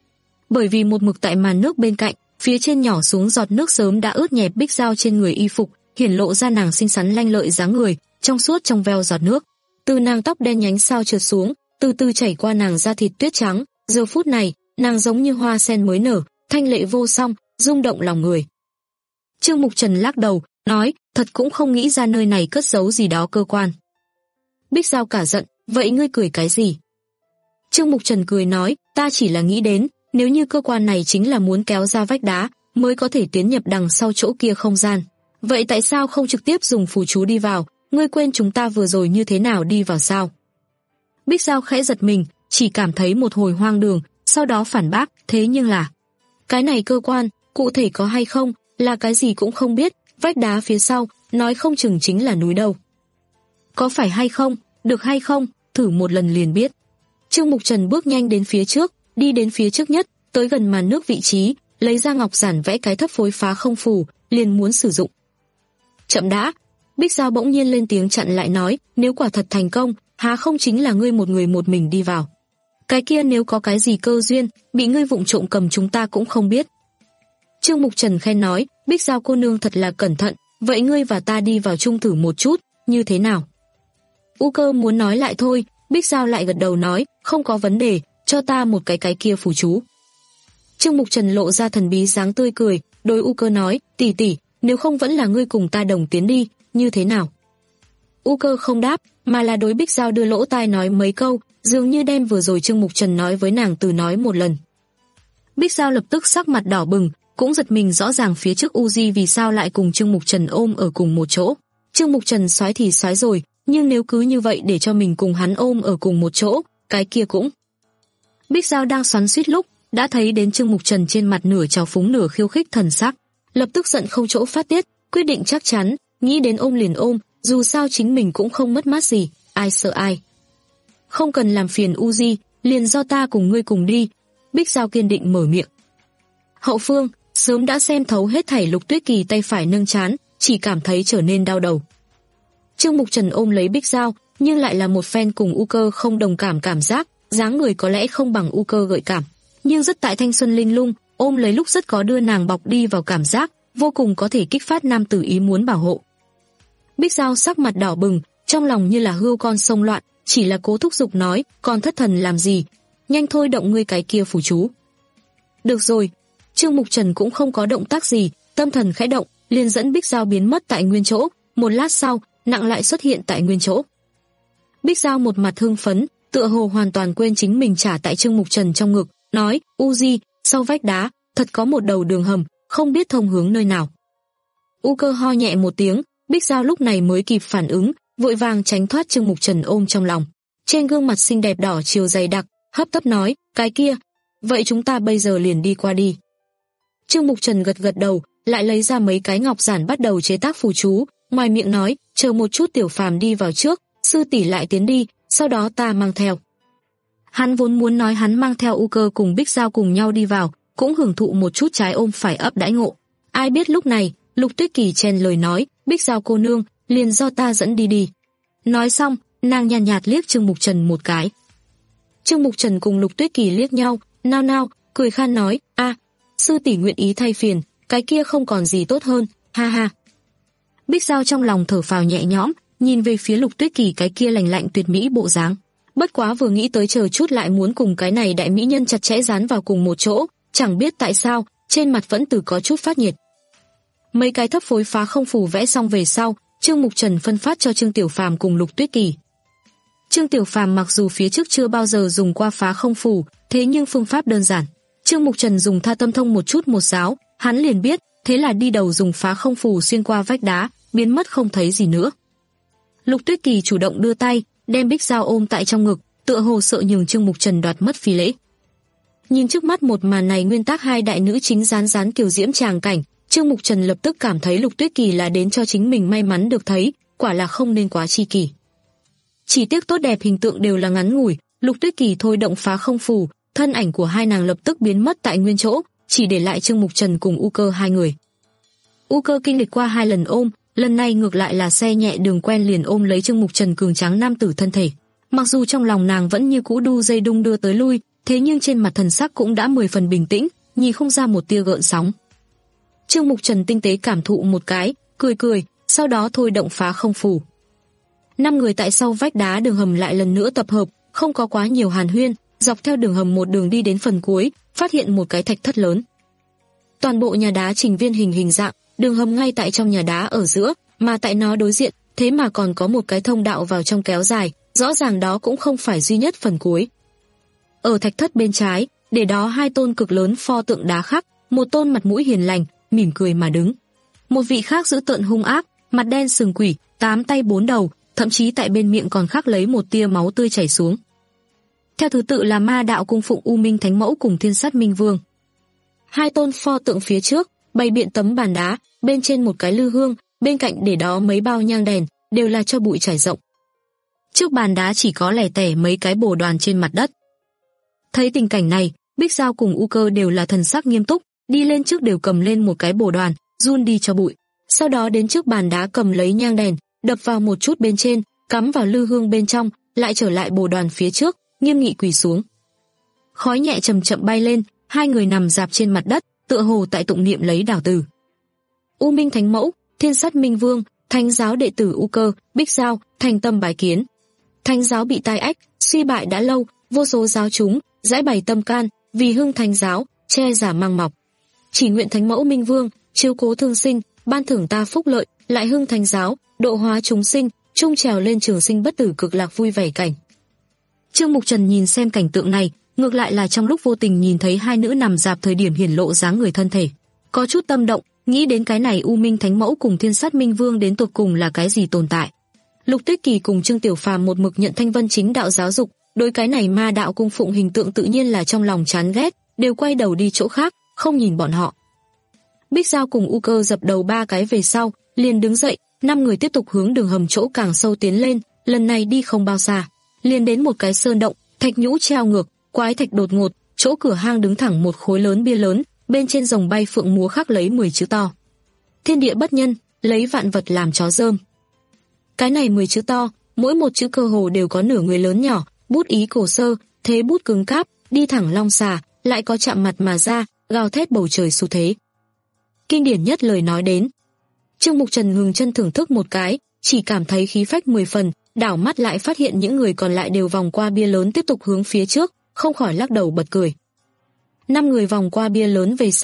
B: Bởi vì một mực tại màn nước bên cạnh, phía trên nhỏ xuống giọt nước sớm đã ướt nhẹp Bích Giao trên người y phục, hiển lộ ra nàng xinh xắn lanh lợi dáng người, trong suốt trong veo giọt nước. Từ nàng tóc đen nhánh sao trượt xuống, từ từ chảy qua nàng da thịt tuyết trắng, giờ phút này, nàng giống như hoa sen mới nở, thanh lệ vô song, rung động lòng người. Trương Mục Trần lắc đầu, nói, thật cũng không nghĩ ra nơi này cất giấu gì đó cơ quan. Bích Giao cả giận, vậy ngươi cười cái gì? Trương Mục Trần cười nói, ta chỉ là nghĩ đến, nếu như cơ quan này chính là muốn kéo ra vách đá, mới có thể tiến nhập đằng sau chỗ kia không gian. Vậy tại sao không trực tiếp dùng phù chú đi vào, ngươi quên chúng ta vừa rồi như thế nào đi vào sao? Bích Giao khẽ giật mình, chỉ cảm thấy một hồi hoang đường, sau đó phản bác, thế nhưng là... Cái này cơ quan, cụ thể có hay không, là cái gì cũng không biết, vách đá phía sau, nói không chừng chính là núi đâu. Có phải hay không, được hay không, thử một lần liền biết. Trương Mục Trần bước nhanh đến phía trước, đi đến phía trước nhất, tới gần màn nước vị trí, lấy ra ngọc giản vẽ cái thấp phối phá không phù, liền muốn sử dụng. Chậm đã, Bích Giao bỗng nhiên lên tiếng chặn lại nói, nếu quả thật thành công, há không chính là ngươi một người một mình đi vào. Cái kia nếu có cái gì cơ duyên, bị ngươi vụng trộm cầm chúng ta cũng không biết. Trương Mục Trần khen nói, Bích Giao cô nương thật là cẩn thận, vậy ngươi và ta đi vào chung thử một chút, như thế nào? U Cơ muốn nói lại thôi, Bích Giao lại gật đầu nói, không có vấn đề, cho ta một cái cái kia phù chú. Trương Mục Trần lộ ra thần bí dáng tươi cười, đối U Cơ nói, tỷ tỷ, nếu không vẫn là ngươi cùng ta đồng tiến đi, như thế nào? U Cơ không đáp, mà là đối Bích Giao đưa lỗ tai nói mấy câu, dường như đem vừa rồi Trương Mục Trần nói với nàng từ nói một lần. Bích Giao lập tức sắc mặt đỏ bừng, cũng giật mình rõ ràng phía trước Uzi vì sao lại cùng Trương Mục Trần ôm ở cùng một chỗ. Trương Mục Trần xoái thì xoái rồi, nhưng nếu cứ như vậy để cho mình cùng hắn ôm ở cùng một chỗ, cái kia cũng... Bích Giao đang xoắn xuýt lúc, đã thấy đến Trương Mục Trần trên mặt nửa trào phúng nửa khiêu khích thần sắc, lập tức giận không chỗ phát tiết, quyết định chắc chắn, nghĩ đến ôm liền ôm, dù sao chính mình cũng không mất mát gì, ai sợ ai. Không cần làm phiền Uzi, liền do ta cùng ngươi cùng đi, Bích Giao kiên định mở miệng. Hậu phương, sớm đã xem thấu hết thảy Lục Tuyết Kỳ tay phải nâng trán, chỉ cảm thấy trở nên đau đầu. Trương Mục Trần ôm lấy Bích Giao, nhưng lại là một phen cùng U Cơ không đồng cảm cảm giác, dáng người có lẽ không bằng U Cơ gợi cảm, nhưng rất tại thanh xuân linh lung, ôm lấy lúc rất có đưa nàng bọc đi vào cảm giác, vô cùng có thể kích phát nam tử ý muốn bảo hộ. Bích Giao sắc mặt đỏ bừng, trong lòng như là hươu con sông loạn, chỉ là cố thúc giục nói, còn thất thần làm gì, nhanh thôi động ngươi cái kia phù chú. Được rồi. Trương Mục Trần cũng không có động tác gì, tâm thần khẽ động, liền dẫn Bích Giao biến mất tại nguyên chỗ. Một lát sau, nặng lại xuất hiện tại nguyên chỗ. Bích Giao một mặt hưng phấn, tựa hồ hoàn toàn quên chính mình trả tại Trương Mục Trần trong ngực, nói: "Uzi, sau vách đá, thật có một đầu đường hầm, không biết thông hướng nơi nào." U Cơ ho nhẹ một tiếng, Bích Giao lúc này mới kịp phản ứng, vội vàng tránh thoát Trương Mục Trần ôm trong lòng. Trên gương mặt xinh đẹp đỏ chiều dày đặc, hấp tấp nói: "Cái kia, vậy chúng ta bây giờ liền đi qua đi." Trương Mục Trần gật gật đầu, lại lấy ra mấy cái ngọc giản bắt đầu chế tác phù chú, ngoài miệng nói: "Chờ một chút, Tiểu Phàm đi vào trước, sư tỷ lại tiến đi, sau đó ta mang theo." Hắn vốn muốn nói hắn mang theo U Cơ cùng Bích Giao cùng nhau đi vào, cũng hưởng thụ một chút trái ôm phải ấp đãi ngộ. Ai biết lúc này, Lục Tuyết Kỳ chen lời nói: "Bích Giao cô nương, liền do ta dẫn đi đi." Nói xong, nàng nhàn nhạt, nhạt liếc Trương Mục Trần một cái. Trương Mục Trần cùng Lục Tuyết Kỳ liếc nhau, nao nao, cười khan nói: "A, sư tỷ nguyện ý thay phiền, cái kia không còn gì tốt hơn, ha ha." Bích Giao trong lòng thở phào nhẹ nhõm, nhìn về phía Lục Tuyết Kỳ cái kia lành lạnh tuyệt mỹ bộ dáng. Bất quá vừa nghĩ tới chờ chút lại muốn cùng cái này đại mỹ nhân chặt chẽ dán vào cùng một chỗ, chẳng biết tại sao, trên mặt vẫn từ có chút phát nhiệt. Mấy cái thấp phối phá không phù vẽ xong về sau, Trương Mục Trần phân phát cho Trương Tiểu Phàm cùng Lục Tuyết Kỳ. Trương Tiểu Phàm mặc dù phía trước chưa bao giờ dùng qua phá không phù, thế nhưng phương pháp đơn giản. Trương Mục Trần dùng tha tâm thông một chút một giáo, hắn liền biết, thế là đi đầu dùng phá không phù xuyên qua vách đá, biến mất không thấy gì nữa. Lục Tuyết Kỳ chủ động đưa tay, đem Bích Giao ôm tại trong ngực, tựa hồ sợ nhường Trương Mục Trần đoạt mất phi lễ. Nhìn trước mắt một màn này, nguyên tác hai đại nữ chính rán rán kiều diễm tràng cảnh, Trương Mục Trần lập tức cảm thấy Lục Tuyết Kỳ là đến cho chính mình may mắn được thấy, quả là không nên quá chi kỷ. Chỉ tiếc tốt đẹp hình tượng đều là ngắn ngủi, Lục Tuyết Kỳ thôi động phá không phù, thân ảnh của hai nàng lập tức biến mất tại nguyên chỗ, chỉ để lại Trương Mục Trần cùng U Cơ hai người. U Cơ kinh lịch qua hai lần ôm, lần này ngược lại là xe nhẹ đường quen liền ôm lấy Trương Mục Trần cường tráng nam tử thân thể. Mặc dù trong lòng nàng vẫn như cũ đu dây đung đưa tới lui, thế nhưng trên mặt thần sắc cũng đã mười phần bình tĩnh, nhìn không ra một tia gợn sóng. Trương Mục Trần tinh tế cảm thụ một cái, cười cười, sau đó thôi động phá không phù. Năm người tại sau vách đá đường hầm lại lần nữa tập hợp, không có quá nhiều hàn huyên, dọc theo đường hầm một đường đi đến phần cuối, phát hiện một cái thạch thất lớn. Toàn bộ nhà đá trình viên hình hình dạng, đường hầm ngay tại trong nhà đá ở giữa, mà tại nó đối diện, thế mà còn có một cái thông đạo vào trong kéo dài, rõ ràng đó cũng không phải duy nhất phần cuối. Ở thạch thất bên trái, để đó hai tôn cực lớn pho tượng đá khắc, một tôn mặt mũi hiền lành, mỉm cười mà đứng. Một vị khác dữ tợn hung ác, mặt đen sừng quỷ, tám tay bốn đầu, thậm chí tại bên miệng còn khắc lấy một tia máu tươi chảy xuống. Theo thứ tự là Ma Đạo cung phụng U Minh Thánh Mẫu cùng Thiên Sát Minh Vương. Hai tôn pho tượng phía trước bày biện tấm bàn đá, bên trên một cái lư hương, bên cạnh để đó mấy bao nhang đèn, đều là cho bụi trải rộng. Trước bàn đá chỉ có lẻ tẻ mấy cái bồ đoàn trên mặt đất. Thấy tình cảnh này, Bích Giao cùng U Cơ đều là thần sắc nghiêm túc, đi lên trước đều cầm lên một cái bồ đoàn, run đi cho bụi. Sau đó đến trước bàn đá cầm lấy nhang đèn, đập vào một chút bên trên, cắm vào lư hương bên trong, lại trở lại bồ đoàn phía trước, nghiêm nghị quỳ xuống. Khói nhẹ chậm chậm bay lên, hai người nằm rạp trên mặt đất, tựa hồ tại tụng niệm lấy đảo từ. U Minh Thánh Mẫu, Thiên Sát Minh Vương, Thánh giáo đệ tử U Cơ, Bích Giao, thành tâm bái kiến. Thánh giáo bị tai ách, suy bại đã lâu, vô số giáo chúng giải bày tâm can, vì hưng thánh giáo, che giả mang mọc. Chỉ nguyện Thánh Mẫu Minh Vương chiếu cố thương sinh, ban thưởng ta phúc lợi, lại hưng thánh giáo, độ hóa chúng sinh, chung trèo lên trường sinh bất tử cực lạc vui vẻ cảnh. Trương Mục Trần nhìn xem cảnh tượng này, ngược lại là trong lúc vô tình nhìn thấy hai nữ nằm rạp thời điểm hiển lộ dáng người thân thể, có chút tâm động, nghĩ đến cái này U Minh Thánh Mẫu cùng Thiên Sát Minh Vương đến tột cùng là cái gì tồn tại. Lục Tuyết Kỳ cùng Trương Tiểu Phàm một mực nhận Thanh Vân chính đạo giáo dục, đối cái này Ma Đạo cung phụng hình tượng tự nhiên là trong lòng chán ghét, đều quay đầu đi chỗ khác, không nhìn bọn họ. Bích Giao cùng U Cơ dập đầu ba cái về sau, liền đứng dậy, năm người tiếp tục hướng đường hầm chỗ càng sâu tiến lên, lần này đi không bao xa, liền đến một cái sơn động, thạch nhũ treo ngược, quái thạch đột ngột, chỗ cửa hang đứng thẳng một khối lớn bia lớn, bên trên rồng bay phượng múa khắc lấy mười chữ to. Thiên địa bất nhân, lấy vạn vật làm chó rơm. Cái này mười chữ to, mỗi một chữ cơ hồ đều có nửa người lớn nhỏ, bút ý cổ sơ, thế bút cứng cáp, đi thẳng long xà, lại có chạm mặt mà ra, gào thét bầu trời xu thế. Kinh điển nhất lời nói đến. Trương Mục Trần ngừng chân thưởng thức một cái, chỉ cảm thấy khí phách mười phần, đảo mắt lại phát hiện những người còn lại đều vòng qua bia lớn tiếp tục hướng phía trước, không khỏi lắc đầu bật cười. Năm người vòng qua bia lớn về sau,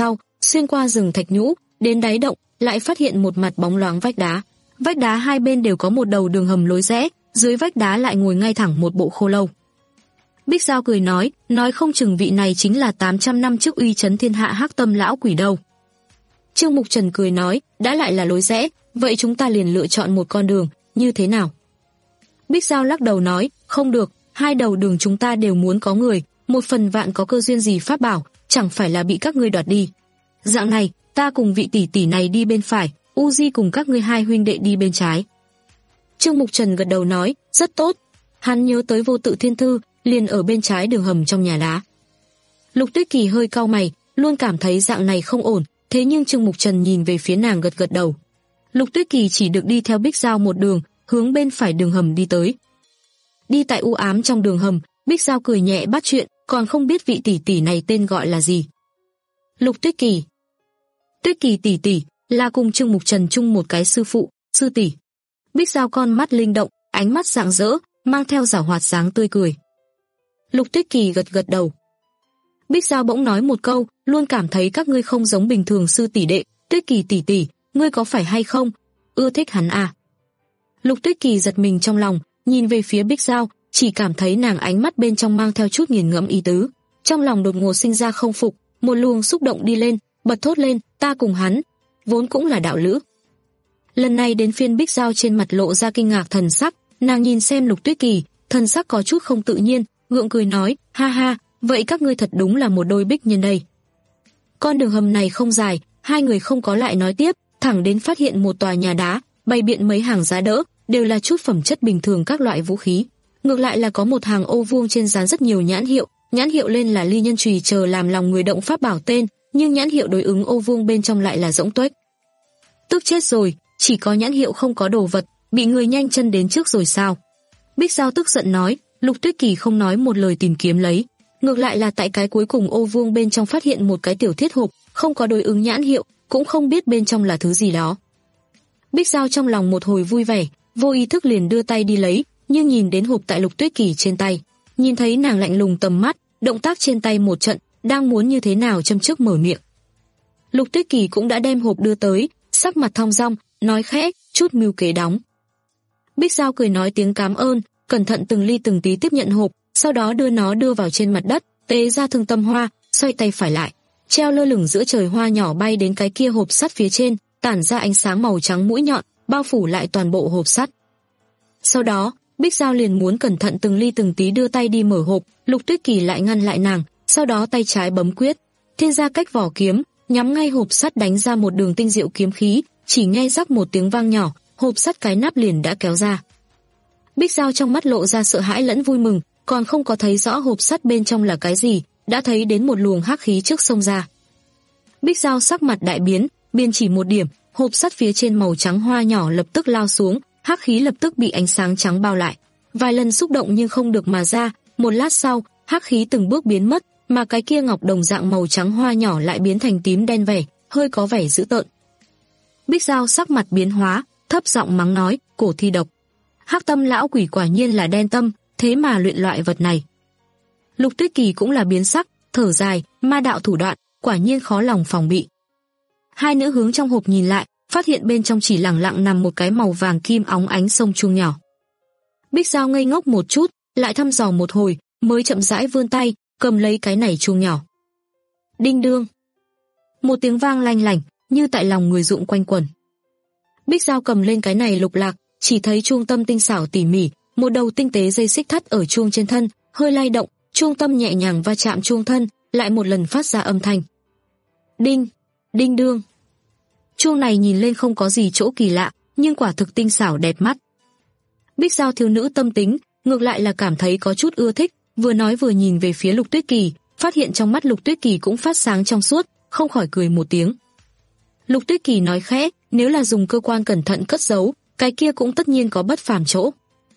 B: xuyên qua rừng thạch nhũ, đến đáy động, lại phát hiện một mặt bóng loáng vách đá. Vách đá hai bên đều có một đầu đường hầm lối rẽ, dưới vách đá lại ngồi ngay thẳng một bộ khô lâu. Bích Giao cười nói, nói không chừng vị này chính là tám trăm năm trước uy chấn thiên hạ Hắc Tâm lão quỷ đâu. Trương Mục Trần cười nói, đã lại là lối rẽ, vậy chúng ta liền lựa chọn một con đường, như thế nào? Bích Giao lắc đầu nói, không được, hai đầu đường chúng ta đều muốn có người, một phần vạn có cơ duyên gì pháp bảo, chẳng phải là bị các ngươi đoạt đi. Dạng này, ta cùng vị tỷ tỷ này đi bên phải, Uzi cùng các ngươi hai huynh đệ đi bên trái. Trương Mục Trần gật đầu nói, rất tốt. Hắn nhớ tới Vô Tự Thiên Thư, liền ở bên trái đường hầm trong nhà đá. Lục Tuyết Kỳ hơi cau mày, luôn cảm thấy dạng này không ổn, thế nhưng Trương Mục Trần nhìn về phía nàng gật gật đầu. Lục Tuyết Kỳ chỉ được đi theo Bích Giao một đường, hướng bên phải đường hầm đi tới. Đi tại u ám trong đường hầm, Bích Giao cười nhẹ bắt chuyện, còn không biết vị tỷ tỷ này tên gọi là gì. Lục Tuyết Kỳ. Tuyết Kỳ tỷ tỷ là cùng Trương Mục Trần chung một cái sư phụ, sư tỷ. Bích Giao con mắt linh động, ánh mắt rạng rỡ, mang theo giảo hoạt dáng tươi cười. Lục Tuyết Kỳ gật gật đầu. Bích Giao bỗng nói một câu, luôn cảm thấy các ngươi không giống bình thường sư tỷ đệ, Tuyết Kỳ tỷ tỷ, ngươi có phải hay không ưa thích hắn à? Lục Tuyết Kỳ giật mình trong lòng, nhìn về phía Bích Giao, chỉ cảm thấy nàng ánh mắt bên trong mang theo chút nghiền ngẫm ý tứ, trong lòng đột ngột sinh ra không phục, một luồng xúc động đi lên, bật thốt lên, ta cùng hắn vốn cũng là đạo lữ. Lần này đến phiên Bích Giao trên mặt lộ ra kinh ngạc thần sắc, nàng nhìn xem Lục Tuyết Kỳ, thần sắc có chút không tự nhiên, gượng cười nói, ha ha, vậy các ngươi thật đúng là một đôi bích nhân đây. Con đường hầm này không dài, hai người không có lại nói tiếp, thẳng đến phát hiện một tòa nhà đá, bày biện mấy hàng giá đỡ, đều là chút phẩm chất bình thường các loại vũ khí. Ngược lại là có một hàng ô vuông trên dán rất nhiều nhãn hiệu, nhãn hiệu lên là ly nhân chùy chờ làm lòng người động pháp bảo tên, nhưng nhãn hiệu đối ứng ô vuông bên trong lại là rỗng tuếch. Tức chết rồi, chỉ có nhãn hiệu không có đồ vật, bị người nhanh chân đến trước rồi sao? Bích Giao tức giận nói, Lục Tuyết Kỳ không nói một lời tìm kiếm lấy, ngược lại là tại cái cuối cùng ô vuông bên trong phát hiện một cái tiểu thiết hộp, không có đối ứng nhãn hiệu, cũng không biết bên trong là thứ gì đó. Bích Giao trong lòng một hồi vui vẻ, vô ý thức liền đưa tay đi lấy, nhưng nhìn đến hộp tại Lục Tuyết Kỳ trên tay, nhìn thấy nàng lạnh lùng tầm mắt, động tác trên tay một trận, đang muốn như thế nào châm chước mở miệng. Lục Tuyết Kỳ cũng đã đem hộp đưa tới, sắc mặt thong dong, nói khẽ, chút mưu kế đóng. Bích Giao cười nói tiếng cảm ơn, cẩn thận từng ly từng tí tiếp nhận hộp, sau đó đưa nó đưa vào trên mặt đất, tế ra thương tâm hoa, xoay tay phải lại, treo lơ lửng giữa trời hoa nhỏ bay đến cái kia hộp sắt phía trên, tản ra ánh sáng màu trắng mũi nhọn, bao phủ lại toàn bộ hộp sắt. Sau đó, Bích Giao liền muốn cẩn thận từng ly từng tí đưa tay đi mở hộp, Lục Tuyết Kỳ lại ngăn lại nàng, sau đó tay trái bấm quyết, thiên gia cách vỏ kiếm, nhắm ngay hộp sắt đánh ra một đường tinh diệu kiếm khí, chỉ nghe rắc một tiếng vang nhỏ, hộp sắt cái nắp liền đã kéo ra. Bích Giao trong mắt lộ ra sợ hãi lẫn vui mừng, còn không có thấy rõ hộp sắt bên trong là cái gì, đã thấy đến một luồng hắc khí trước sông ra. Bích Giao sắc mặt đại biến, biên chỉ một điểm, hộp sắt phía trên màu trắng hoa nhỏ lập tức lao xuống, hắc khí lập tức bị ánh sáng trắng bao lại. Vài lần xúc động nhưng không được mà ra, một lát sau, hắc khí từng bước biến mất, mà cái kia ngọc đồng dạng màu trắng hoa nhỏ lại biến thành tím đen vẻ, hơi có vẻ dữ tợn. Bích Giao sắc mặt biến hóa, thấp giọng mắng nói, cổ thi độc. Hắc Tâm lão quỷ quả nhiên là đen tâm, thế mà luyện loại vật này. Lục Tuyết Kỳ cũng là biến sắc, thở dài, ma đạo thủ đoạn, quả nhiên khó lòng phòng bị. Hai nữ hướng trong hộp nhìn lại, phát hiện bên trong chỉ lẳng lặng nằm một cái màu vàng kim óng ánh sông chuông nhỏ. Bích Giao ngây ngốc một chút, lại thăm dò một hồi, mới chậm rãi vươn tay, cầm lấy cái này chuông nhỏ. Đinh đương. Một tiếng vang lanh lảnh, như tại lòng người rụng quanh quẩn. Bích Giao cầm lên cái này lục lạc, chỉ thấy chuông tâm tinh xảo tỉ mỉ, một đầu tinh tế dây xích thắt ở chuông trên thân, hơi lay động, chuông tâm nhẹ nhàng va chạm chuông thân, lại một lần phát ra âm thanh. Đinh, đinh đương. Chuông này nhìn lên không có gì chỗ kỳ lạ, nhưng quả thực tinh xảo đẹp mắt. Bích Giao thiếu nữ tâm tính, ngược lại là cảm thấy có chút ưa thích, vừa nói vừa nhìn về phía Lục Tuyết Kỳ, phát hiện trong mắt Lục Tuyết Kỳ cũng phát sáng trong suốt, không khỏi cười một tiếng. Lục Tuyết Kỳ nói khẽ, nếu là dùng cơ quan cẩn thận cất giấu, cái kia cũng tất nhiên có bất phàm chỗ.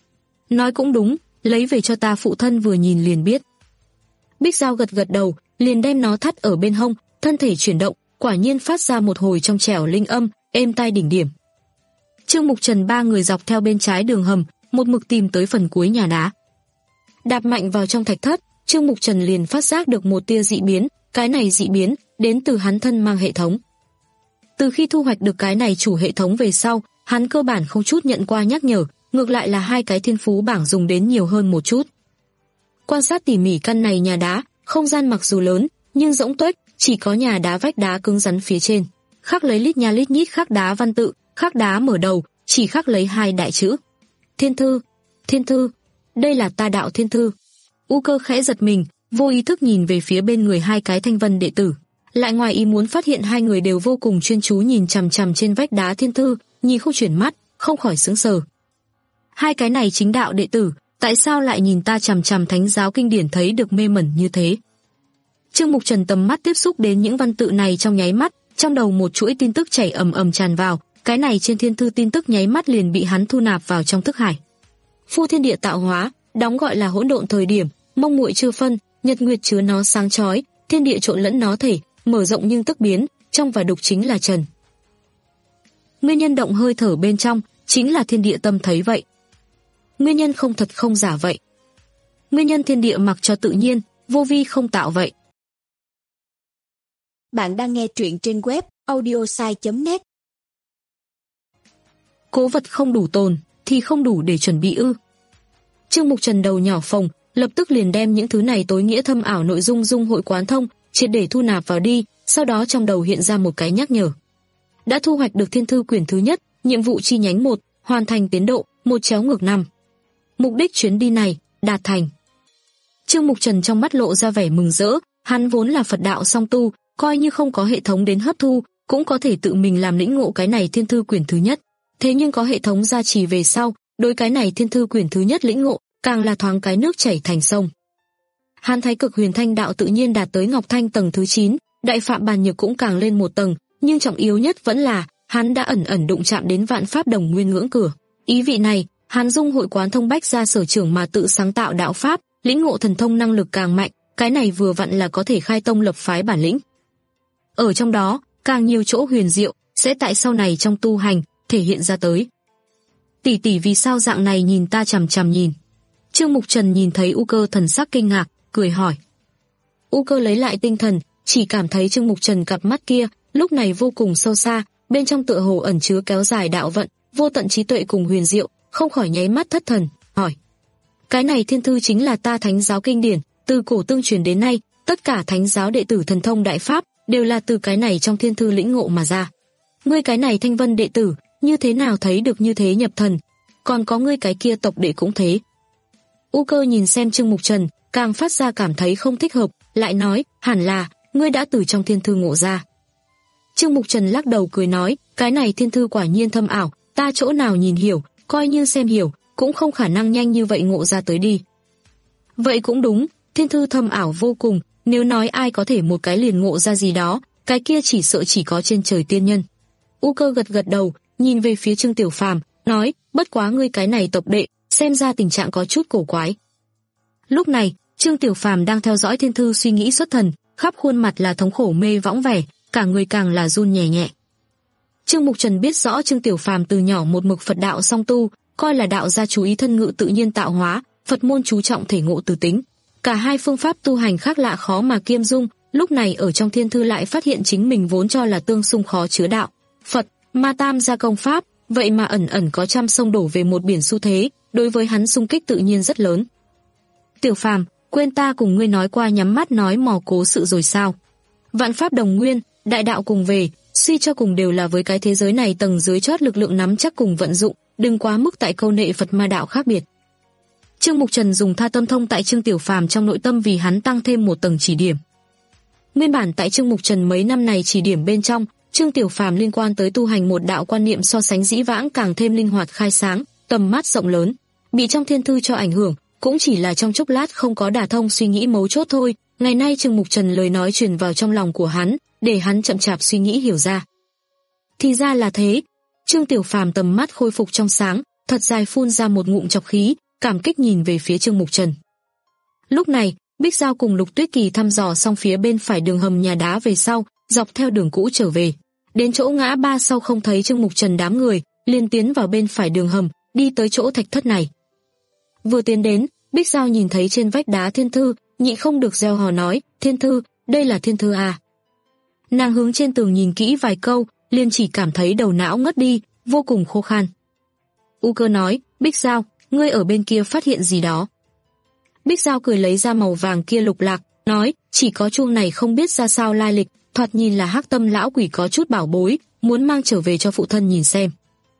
B: Nói cũng đúng, lấy về cho ta phụ thân vừa nhìn liền biết. Bích Giao gật gật đầu, liền đem nó thắt ở bên hông, thân thể chuyển động, quả nhiên phát ra một hồi trong trẻo linh âm, êm tai đỉnh điểm. Trương Mục Trần ba người dọc theo bên trái đường hầm, một mực tìm tới phần cuối nhà đá. Đạp mạnh vào trong thạch thất, Trương Mục Trần liền phát giác được một tia dị biến, cái này dị biến đến từ hắn thân mang hệ thống. Từ khi thu hoạch được cái này chủ hệ thống về sau, hắn cơ bản không chút nhận qua nhắc nhở, ngược lại là hai cái thiên phú bảng dùng đến nhiều hơn một chút. Quan sát tỉ mỉ căn này nhà đá, không gian mặc dù lớn, nhưng rỗng tuếch, chỉ có nhà đá vách đá cứng rắn phía trên, khắc lấy lít nha lít nhít khắc đá văn tự, khắc đá mở đầu, chỉ khắc lấy hai đại chữ. Thiên thư, thiên thư, đây là ta đạo thiên thư. U Cơ khẽ giật mình, vô ý thức nhìn về phía bên người hai cái thanh vân đệ tử. Lại ngoài ý muốn phát hiện hai người đều vô cùng chuyên chú nhìn chằm chằm trên vách đá thiên thư, nhìn không chuyển mắt, không khỏi sững sờ. Hai cái này chính đạo đệ tử, tại sao lại nhìn ta chằm chằm thánh giáo kinh điển thấy được mê mẩn như thế? Trương Mục Trần tầm mắt tiếp xúc đến những văn tự này trong nháy mắt, trong đầu một chuỗi tin tức chảy ầm ầm tràn vào, cái này trên thiên thư tin tức nháy mắt liền bị hắn thu nạp vào trong thức hải. Phu thiên địa tạo hóa, đóng gọi là hỗn độn thời điểm, mông muội chưa phân, nhật nguyệt chứa nó sáng chói, thiên địa trộn lẫn nó thể, mở rộng nhưng tức biến, trong và đục chính là trần. Nguyên nhân động hơi thở bên trong, chính là thiên địa tâm thấy vậy. Nguyên nhân không thật không giả vậy. Nguyên nhân thiên địa mặc cho tự nhiên, vô vi không tạo vậy.
C: Bạn đang nghe truyện trên web audiosai chấm net.
B: Cố vật không đủ tồn, thì không đủ để chuẩn bị ư. Trương Mục Trần đầu nhỏ phồng, lập tức liền đem những thứ này tối nghĩa thâm ảo nội dung dung hội quán thông, triệt để thu nạp vào đi, sau đó trong đầu hiện ra một cái nhắc nhở. Đã thu hoạch được thiên thư quyển thứ nhất, nhiệm vụ chi nhánh một, hoàn thành tiến độ, một chéo ngược năm. Mục đích chuyến đi này, đạt thành. Trương Mục Trần trong mắt lộ ra vẻ mừng rỡ, hắn vốn là Phật đạo song tu, coi như không có hệ thống đến hấp thu, cũng có thể tự mình làm lĩnh ngộ cái này thiên thư quyển thứ nhất. Thế nhưng có hệ thống gia trì về sau, đối cái này thiên thư quyển thứ nhất lĩnh ngộ, càng là thoáng cái nước chảy thành sông. Hắn thấy cực huyền thanh đạo tự nhiên đạt tới ngọc thanh tầng thứ chín, đại phạm bàn nhược cũng càng lên một tầng, nhưng trọng yếu nhất vẫn là hắn đã ẩn ẩn đụng chạm đến vạn pháp đồng nguyên ngưỡng cửa. Ý vị này, hắn dung hội quán thông bách ra sở trưởng mà tự sáng tạo đạo pháp, lĩnh ngộ thần thông năng lực càng mạnh, cái này vừa vặn là có thể khai tông lập phái bản lĩnh. Ở trong đó, càng nhiều chỗ huyền diệu sẽ tại sau này trong tu hành thể hiện ra tới. Tỷ tỷ vì sao dạng này nhìn ta chằm chằm nhìn? Trương Mục Trần nhìn thấy U Cơ thần sắc kinh ngạc, cười hỏi. U Cơ lấy lại tinh thần, chỉ cảm thấy Trương Mục Trần cặp mắt kia lúc này vô cùng sâu xa, bên trong tựa hồ ẩn chứa kéo dài đạo vận, vô tận trí tuệ cùng huyền diệu, không khỏi nháy mắt thất thần, hỏi: cái này thiên thư chính là ta thánh giáo kinh điển, từ cổ tương truyền đến nay, tất cả thánh giáo đệ tử thần thông đại pháp đều là từ cái này trong thiên thư lĩnh ngộ mà ra. Ngươi cái này thanh vân đệ tử, như thế nào thấy được như thế nhập thần? Còn có ngươi cái kia tộc đệ cũng thế. U Cơ nhìn xem Trương Mục Trần, càng phát ra cảm thấy không thích hợp, lại nói, hẳn là ngươi đã từ trong thiên thư ngộ ra. Trương Mục Trần lắc đầu cười nói, cái này thiên thư quả nhiên thâm ảo, ta chỗ nào nhìn hiểu, coi như xem hiểu, cũng không khả năng nhanh như vậy ngộ ra tới đi. Vậy cũng đúng, thiên thư thâm ảo vô cùng, nếu nói ai có thể một cái liền ngộ ra gì đó, cái kia chỉ sợ chỉ có trên trời tiên nhân. U Cơ gật gật đầu, nhìn về phía Trương Tiểu Phàm, nói, bất quá ngươi cái này tộc đệ, xem ra tình trạng có chút cổ quái. Lúc này, Trương Tiểu Phàm đang theo dõi thiên thư suy nghĩ xuất thần, khắp khuôn mặt là thống khổ mê võng vẻ, cả người càng là run nhẹ nhẹ. Trương Mục Trần biết rõ Trương Tiểu Phàm từ nhỏ một mực Phật đạo song tu, coi là đạo gia chú ý thân ngự tự nhiên tạo hóa, Phật môn chú trọng thể ngộ từ tính. Cả hai phương pháp tu hành khác lạ khó mà kiêm dung, lúc này ở trong thiên thư lại phát hiện chính mình vốn cho là tương xung khó chứa đạo, Phật, ma tam gia công pháp, vậy mà ẩn ẩn có trăm sông đổ về một biển xu thế, đối với hắn xung kích tự nhiên rất lớn. Tiểu Phàm, quên ta cùng ngươi nói qua nhắm mắt nói mò cố sự rồi sao? Vạn pháp đồng nguyên, đại đạo cùng về, suy cho cùng đều là với cái thế giới này tầng dưới chót lực lượng nắm chắc cùng vận dụng, đừng quá mức tại câu nệ Phật ma đạo khác biệt. Trương Mục Trần dùng tha tâm thông tại Trương Tiểu Phàm trong nội tâm vì hắn tăng thêm một tầng chỉ điểm. Nguyên bản tại Trương Mục Trần mấy năm này chỉ điểm bên trong, Trương Tiểu Phàm liên quan tới tu hành một đạo quan niệm so sánh dĩ vãng càng thêm linh hoạt khai sáng, tầm mắt rộng lớn, bị trong thiên thư cho ảnh hưởng, cũng chỉ là trong chốc lát không có đả thông suy nghĩ mấu chốt thôi. Ngày nay Trương Mục Trần lời nói truyền vào trong lòng của hắn, để hắn chậm chạp suy nghĩ hiểu ra. Thì ra là thế. Trương Tiểu Phàm tầm mắt khôi phục trong sáng, thật dài phun ra một ngụm trọc khí, cảm kích nhìn về phía Trương Mục Trần. Lúc này, Bích Giao cùng Lục Tuyết Kỳ thăm dò xong phía bên phải đường hầm nhà đá về sau, dọc theo đường cũ trở về. Đến chỗ ngã ba sau không thấy Trương Mục Trần đám người, liền tiến vào bên phải đường hầm, đi tới chỗ thạch thất này. Vừa tiến đến, Bích Giao nhìn thấy trên vách đá thiên thư, nhịn không được reo hò nói, thiên thư, đây là thiên thư à? Nàng hướng trên tường nhìn kỹ vài câu, liền chỉ cảm thấy đầu não ngất đi, vô cùng khô khan. U Cơ nói, Bích Giao, ngươi ở bên kia phát hiện gì đó? Bích Giao cười lấy ra màu vàng kia lục lạc, nói, chỉ có chuông này không biết ra sao lai lịch, thoạt nhìn là Hắc Tâm lão quỷ có chút bảo bối, muốn mang trở về cho phụ thân nhìn xem.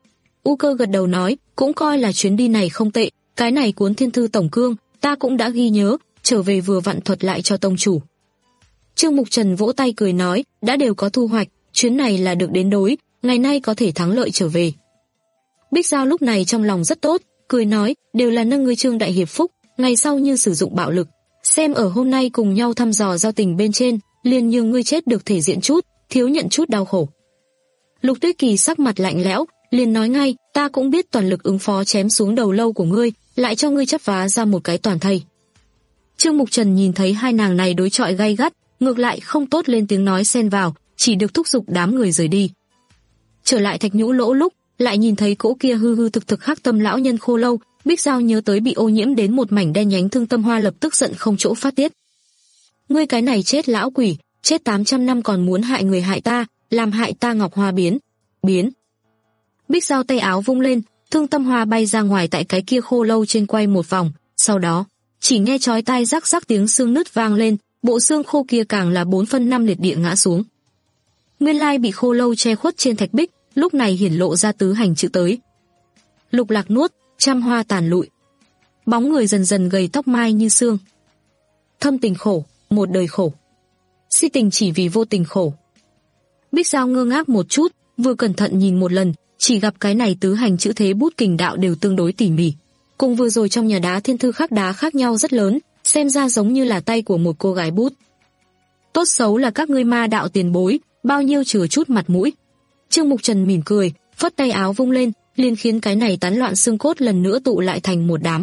B: U Cơ gật đầu nói, cũng coi là chuyến đi này không tệ, cái này cuốn thiên thư tổng cương, ta cũng đã ghi nhớ, trở về vừa vặn thuật lại cho tông chủ. Trương Mục Trần vỗ tay cười nói, đã đều có thu hoạch, chuyến này là được đến đối, ngày nay có thể thắng lợi trở về. Bích Giao lúc này trong lòng rất tốt, cười nói, đều là nâng ngươi Trương đại hiệp phúc, ngày sau như sử dụng bạo lực, xem ở hôm nay cùng nhau thăm dò giao tình bên trên, liền nhường ngươi chết được thể diện chút, thiếu nhận chút đau khổ. Lục Tuyết Kỳ sắc mặt lạnh lẽo, liền nói ngay, ta cũng biết toàn lực ứng phó chém xuống đầu lâu của ngươi, lại cho ngươi chắp vá ra một cái toàn thây. Trương Mục Trần nhìn thấy hai nàng này đối chọi gay gắt, ngược lại không tốt lên tiếng nói xen vào, chỉ được thúc giục đám người rời đi. Trở lại Thạch Nhũ Lỗ lúc, lại nhìn thấy cỗ kia hư hư thực thực Hắc Tâm lão nhân khô lâu, Bích Giao nhớ tới bị ô nhiễm đến một mảnh đen nhánh Thương Tâm Hoa lập tức giận không chỗ phát tiết. Ngươi cái này chết lão quỷ, chết tám trăm năm còn muốn hại người hại ta, làm hại ta Ngọc Hoa biến, biến. Bích Giao tay áo vung lên, Thương Tâm Hoa bay ra ngoài tại cái kia khô lâu trên quay một vòng, sau đó, chỉ nghe chói tai rắc rắc tiếng xương nứt vang lên, bộ xương khô kia càng là bốn phân năm liệt địa ngã xuống. Nguyên lai bị khô lâu che khuất trên thạch bích, lúc này hiển lộ ra tứ hành chữ tới. Lục lạc nuốt, trăm hoa tàn lụi. Bóng người dần dần gầy tóc mai như xương. Thâm tình khổ, một đời khổ. Si tình chỉ vì vô tình khổ. Bích Giao ngơ ngác một chút, vừa cẩn thận nhìn một lần, chỉ gặp cái này tứ hành chữ thế bút kình đạo đều tương đối tỉ mỉ. Cùng vừa rồi trong nhà đá thiên thư khắc đá khác nhau rất lớn, xem ra giống như là tay của một cô gái bút. Tốt xấu là các ngươi ma đạo tiền bối, bao nhiêu chừa chút mặt mũi. Trương Mục Trần mỉm cười, phất tay áo vung lên, liền khiến cái này tán loạn xương cốt lần nữa tụ lại thành một đám.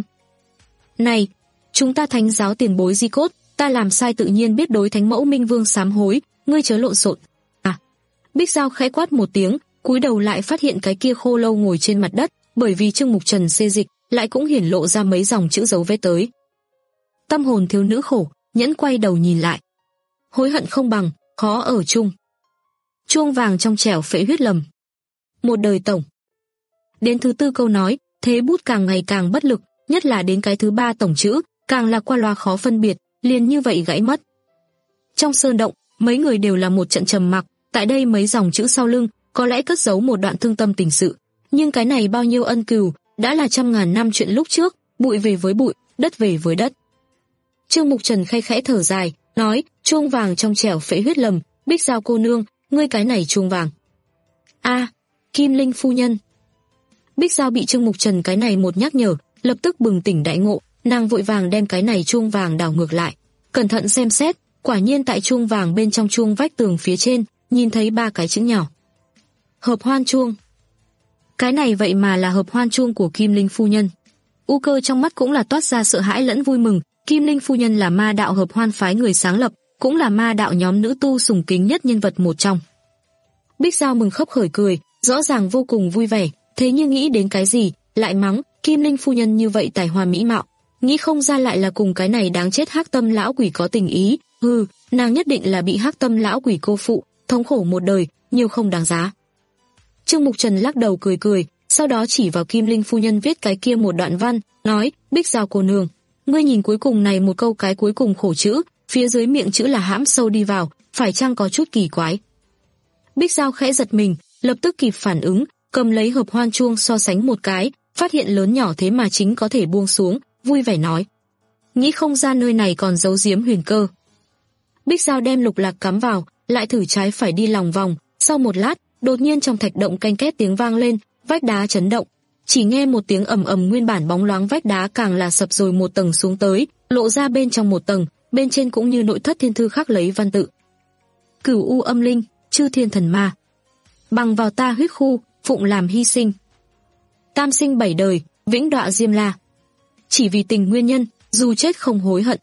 B: Này, chúng ta thánh giáo tiền bối di cốt, ta làm sai tự nhiên biết đối thánh mẫu Minh Vương sám hối, ngươi chớ lộn xộn. À, Bích Giao khẽ quát một tiếng, cúi đầu lại phát hiện cái kia khô lâu ngồi trên mặt đất, bởi vì Trương Mục Trần xê dịch, lại cũng hiển lộ ra mấy dòng chữ dấu vết tới. Tâm hồn thiếu nữ khổ, nhẫn quay đầu nhìn lại. Hối hận không bằng, khó ở chung. Chuông vàng trong trẻo phệ huyết lầm. Một đời tổng. Đến thứ tư câu nói, thế bút càng ngày càng bất lực, nhất là đến cái thứ ba tổng chữ, càng là qua loa khó phân biệt, liền như vậy gãy mất. Trong sơn động, mấy người đều là một trận trầm mặc, tại đây mấy dòng chữ sau lưng, có lẽ cất giấu một đoạn thương tâm tình sự, nhưng cái này bao nhiêu ân cừu, đã là trăm ngàn năm chuyện lúc trước, bụi về với bụi, đất về với đất. Trương Mục Trần khe khẽ thở dài, nói, chuông vàng trong trẻo phệ huyết lầm, Bích Giao cô nương, ngươi cái này chuông vàng. A, à, Kim Linh phu nhân. Bích Giao bị Trương Mục Trần cái này một nhắc nhở, lập tức bừng tỉnh đại ngộ, nàng vội vàng đem cái này chuông vàng đảo ngược lại, cẩn thận xem xét, quả nhiên tại chuông vàng bên trong chuông vách tường phía trên, nhìn thấy ba cái chữ nhỏ. Hợp hoan chuông. Cái này vậy mà là hợp hoan chuông của Kim Linh phu nhân. U Cơ trong mắt cũng là toát ra sợ hãi lẫn vui mừng, Kim Linh phu nhân là ma đạo hợp hoan phái người sáng lập, cũng là ma đạo nhóm nữ tu sùng kính nhất nhân vật một trong. Bích Giao mừng khấp khởi cười, rõ ràng vô cùng vui vẻ, thế nhưng nghĩ đến cái gì, lại mắng, Kim Linh phu nhân như vậy tài hoa mỹ mạo, nghĩ không ra lại là cùng cái này đáng chết Hắc Tâm lão quỷ có tình ý, hừ, nàng nhất định là bị Hắc Tâm lão quỷ cô phụ, thống khổ một đời, nhiều không đáng giá. Trương Mục Trần lắc đầu cười cười, sau đó chỉ vào Kim Linh phu nhân viết cái kia một đoạn văn, nói, Bích Giao cô nương, ngươi nhìn cuối cùng này một câu cái cuối cùng khổ chữ, phía dưới miệng chữ là hãm sâu đi vào, phải chăng có chút kỳ quái. Bích Giao khẽ giật mình, lập tức kịp phản ứng, cầm lấy hợp hoan chuông so sánh một cái, phát hiện lớn nhỏ thế mà chính có thể buông xuống, vui vẻ nói, nghĩ không ra nơi này còn giấu giếm huyền cơ. Bích Giao đem lục lạc cắm vào, lại thử trái phải đi lòng vòng, sau một lát, đột nhiên trong thạch động canh két tiếng vang lên, vách đá chấn động, chỉ nghe một tiếng ầm ầm, nguyên bản bóng loáng vách đá càng là sập rồi một tầng xuống tới, lộ ra bên trong một tầng, bên trên cũng như nội thất thiên thư khắc lấy văn tự. Cửu u âm linh, chư thiên thần ma, bằng vào ta huyết khu, phụng làm hy sinh. Tam sinh bảy đời, vĩnh đọa diêm la. Chỉ vì tình nguyên nhân, dù chết không hối hận.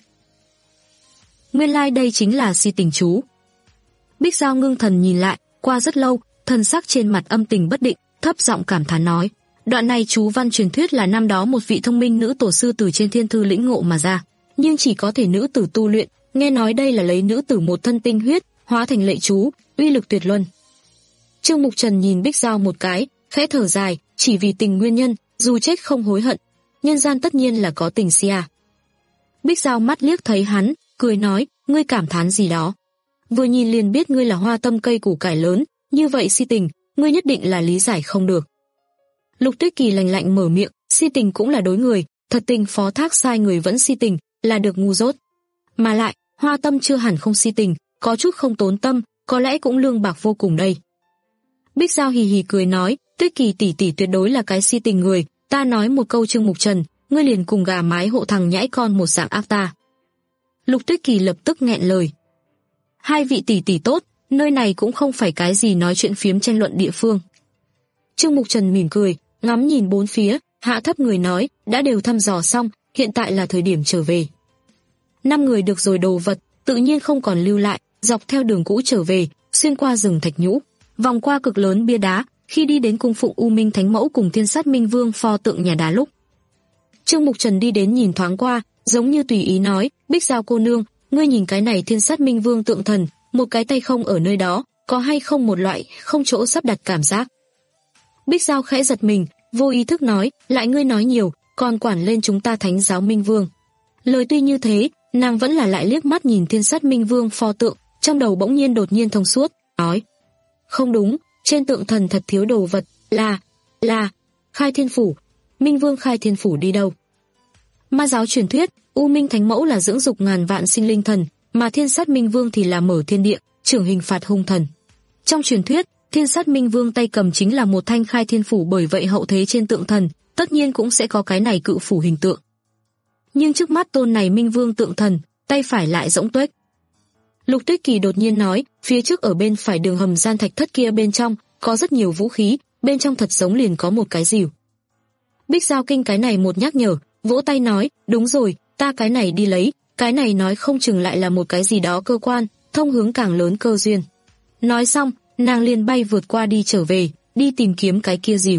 B: Nguyên lai like đây chính là si tình chú. Bích Giao ngưng thần nhìn lại, qua rất lâu, thần sắc trên mặt âm tình bất định, thấp giọng cảm thán nói, đoạn này chú văn truyền thuyết là năm đó một vị thông minh nữ tổ sư từ trên thiên thư lĩnh ngộ mà ra, nhưng chỉ có thể nữ tử tu luyện, nghe nói đây là lấy nữ tử một thân tinh huyết, hóa thành lệ chú, uy lực tuyệt luân. Trương Mục Trần nhìn Bích Giao một cái, khẽ thở dài, chỉ vì tình nguyên nhân, dù chết không hối hận, nhân gian tất nhiên là có tình si à. Bích Giao mắt liếc thấy hắn, cười nói, ngươi cảm thán gì đó? Vừa nhìn liền biết ngươi là hoa tâm cây củ cải lớn, như vậy si tình, ngươi nhất định là lý giải không được. Lục Tuyết Kỳ lạnh lạnh mở miệng, si tình cũng là đối người, thật tình phó thác sai người vẫn si tình, là được ngu dốt. Mà lại, hoa tâm chưa hẳn không si tình, có chút không tốn tâm, có lẽ cũng lương bạc vô cùng đây. Bích Giao hì hì cười nói, Tuyết Kỳ tỷ tỷ tuyệt đối là cái si tình người, ta nói một câu Trương Mục Trần, ngươi liền cùng gà mái hộ thằng nhãi con một dạng ác ta. Lục Tuyết Kỳ lập tức nghẹn lời. Hai vị tỷ tỷ tốt, nơi này cũng không phải cái gì nói chuyện phiếm tranh luận địa phương. Trương Mục Trần mỉm cười, ngắm nhìn bốn phía, hạ thấp người nói, đã đều thăm dò xong, hiện tại là thời điểm trở về. Năm người được rồi đồ vật, tự nhiên không còn lưu lại, dọc theo đường cũ trở về, xuyên qua rừng thạch nhũ, vòng qua cực lớn bia đá, khi đi đến cung phụng U Minh Thánh Mẫu cùng Thiên Sát Minh Vương pho tượng nhà đá lúc. Trương Mục Trần đi đến nhìn thoáng qua, giống như tùy ý nói, Bích Giao cô nương, ngươi nhìn cái này Thiên Sát Minh Vương tượng thần, một cái tay không ở nơi đó, có hay không một loại không chỗ sắp đặt cảm giác. Bích Giao khẽ giật mình, vô ý thức nói, lại ngươi nói nhiều, còn quản lên chúng ta Thánh giáo Minh Vương. Lời tuy như thế, nàng vẫn là lại liếc mắt nhìn Thiên Sát Minh Vương pho tượng, trong đầu bỗng nhiên đột nhiên thông suốt, nói, không đúng, trên tượng thần thật thiếu đồ vật, là, là, Khai Thiên Phủ, Minh Vương Khai Thiên Phủ đi đâu? Ma giáo truyền thuyết, U Minh Thánh Mẫu là dưỡng dục ngàn vạn sinh linh thần, mà Thiên Sát Minh Vương thì là mở thiên địa, trưởng hình phạt hung thần. Trong truyền thuyết, Thiên Sát Minh Vương tay cầm chính là một thanh Khai Thiên Phủ, bởi vậy hậu thế trên tượng thần, tất nhiên cũng sẽ có cái này cự phủ hình tượng. Nhưng trước mắt tôn này Minh Vương tượng thần, tay phải lại rỗng tuếch. Lục Tuyết Kỳ đột nhiên nói, phía trước ở bên phải đường hầm gian thạch thất kia bên trong, có rất nhiều vũ khí, bên trong thật giống liền có một cái rìu. Bích Giao kinh cái này một nhắc nhở, vỗ tay nói, đúng rồi, ta cái này đi lấy, cái này nói không chừng lại là một cái gì đó cơ quan, thông hướng càng lớn cơ duyên. Nói xong, nàng liền bay vượt qua đi trở về, đi tìm kiếm cái kia rìu.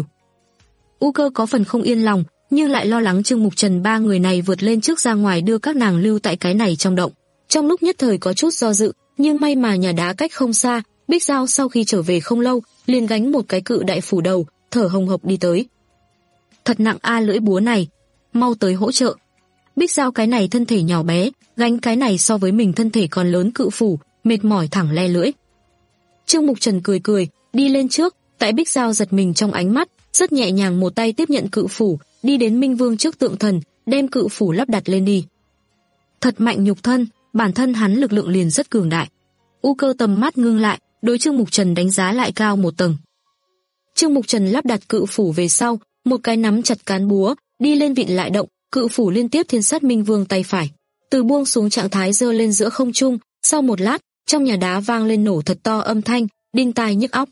B: U Cơ có phần không yên lòng, nhưng lại lo lắng Trương Mục Trần ba người này vượt lên trước ra ngoài đưa các nàng lưu tại cái này trong động. Trong lúc nhất thời có chút do dự, nhưng may mà nhà đá cách không xa, Bích Giao sau khi trở về không lâu, liền gánh một cái cự đại phủ đầu, thở hồng hộc đi tới. Thật nặng a lưỡi búa này, mau tới hỗ trợ. Bích Giao cái này thân thể nhỏ bé, gánh cái này so với mình thân thể còn lớn cự phủ, mệt mỏi thẳng le lưỡi. Trương Mục Trần cười cười, đi lên trước, tại Bích Giao giật mình trong ánh mắt, rất nhẹ nhàng một tay tiếp nhận cự phủ, đi đến Minh Vương trước tượng thần, đem cự phủ lắp đặt lên đi. Thật mạnh nhục thân, bản thân hắn lực lượng liền rất cường đại. U Cơ tầm mắt ngưng lại, đối Trương Mục Trần đánh giá lại cao một tầng. Trương Mục Trần lắp đặt cự phủ về sau, một cái nắm chặt cán búa, đi lên vịn lại động, cự phủ liên tiếp Thiên Sát Minh Vương tay phải, từ buông xuống trạng thái giơ lên giữa không trung, sau một lát, trong nhà đá vang lên nổ thật to âm thanh, đinh tai nhức óc.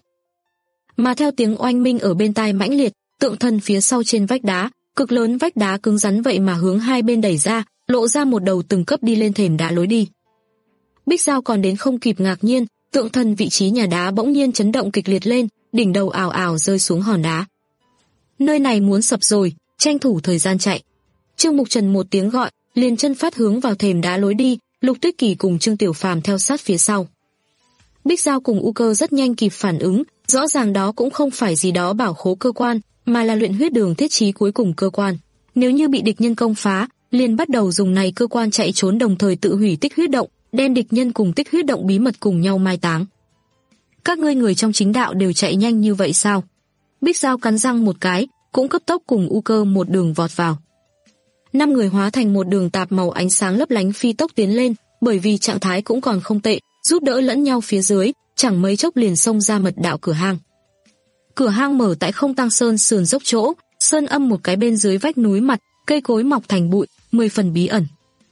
B: Mà theo tiếng oanh minh ở bên tai mãnh liệt, tượng thần phía sau trên vách đá, cực lớn vách đá cứng rắn vậy mà hướng hai bên đẩy ra, lộ ra một đầu từng cấp đi lên thềm đá lối đi. Bích Giao còn đến không kịp ngạc nhiên, tượng thần vị trí nhà đá bỗng nhiên chấn động kịch liệt lên, đỉnh đầu ào ào rơi xuống hòn đá. Nơi này muốn sập rồi, tranh thủ thời gian chạy. Trương Mục Trần một tiếng gọi, liền chân phát hướng vào thềm đá lối đi, Lục Tuyết Kỳ cùng Trương Tiểu Phàm theo sát phía sau. Bích Giao cùng U Cơ rất nhanh kịp phản ứng, rõ ràng đó cũng không phải gì đó bảo khố cơ quan, mà là luyện huyết đường thiết trí cuối cùng cơ quan. Nếu như bị địch nhân công phá, liền bắt đầu dùng này cơ quan chạy trốn, đồng thời tự hủy tích huyết động, đem địch nhân cùng tích huyết động bí mật cùng nhau mai táng. Các ngươi người trong chính đạo đều chạy nhanh như vậy sao? Bích Giao cắn răng một cái, cũng cấp tốc cùng U Cơ một đường vọt vào. Năm người hóa thành một đường tạp màu ánh sáng lấp lánh phi tốc tiến lên, bởi vì trạng thái cũng còn không tệ, giúp đỡ lẫn nhau phía dưới, chẳng mấy chốc liền xông ra mật đạo cửa hang. Cửa hang mở tại Không Tăng Sơn sườn dốc chỗ, sơn âm một cái bên dưới vách núi mặt, cây cối mọc thành bụi, mười phần bí ẩn.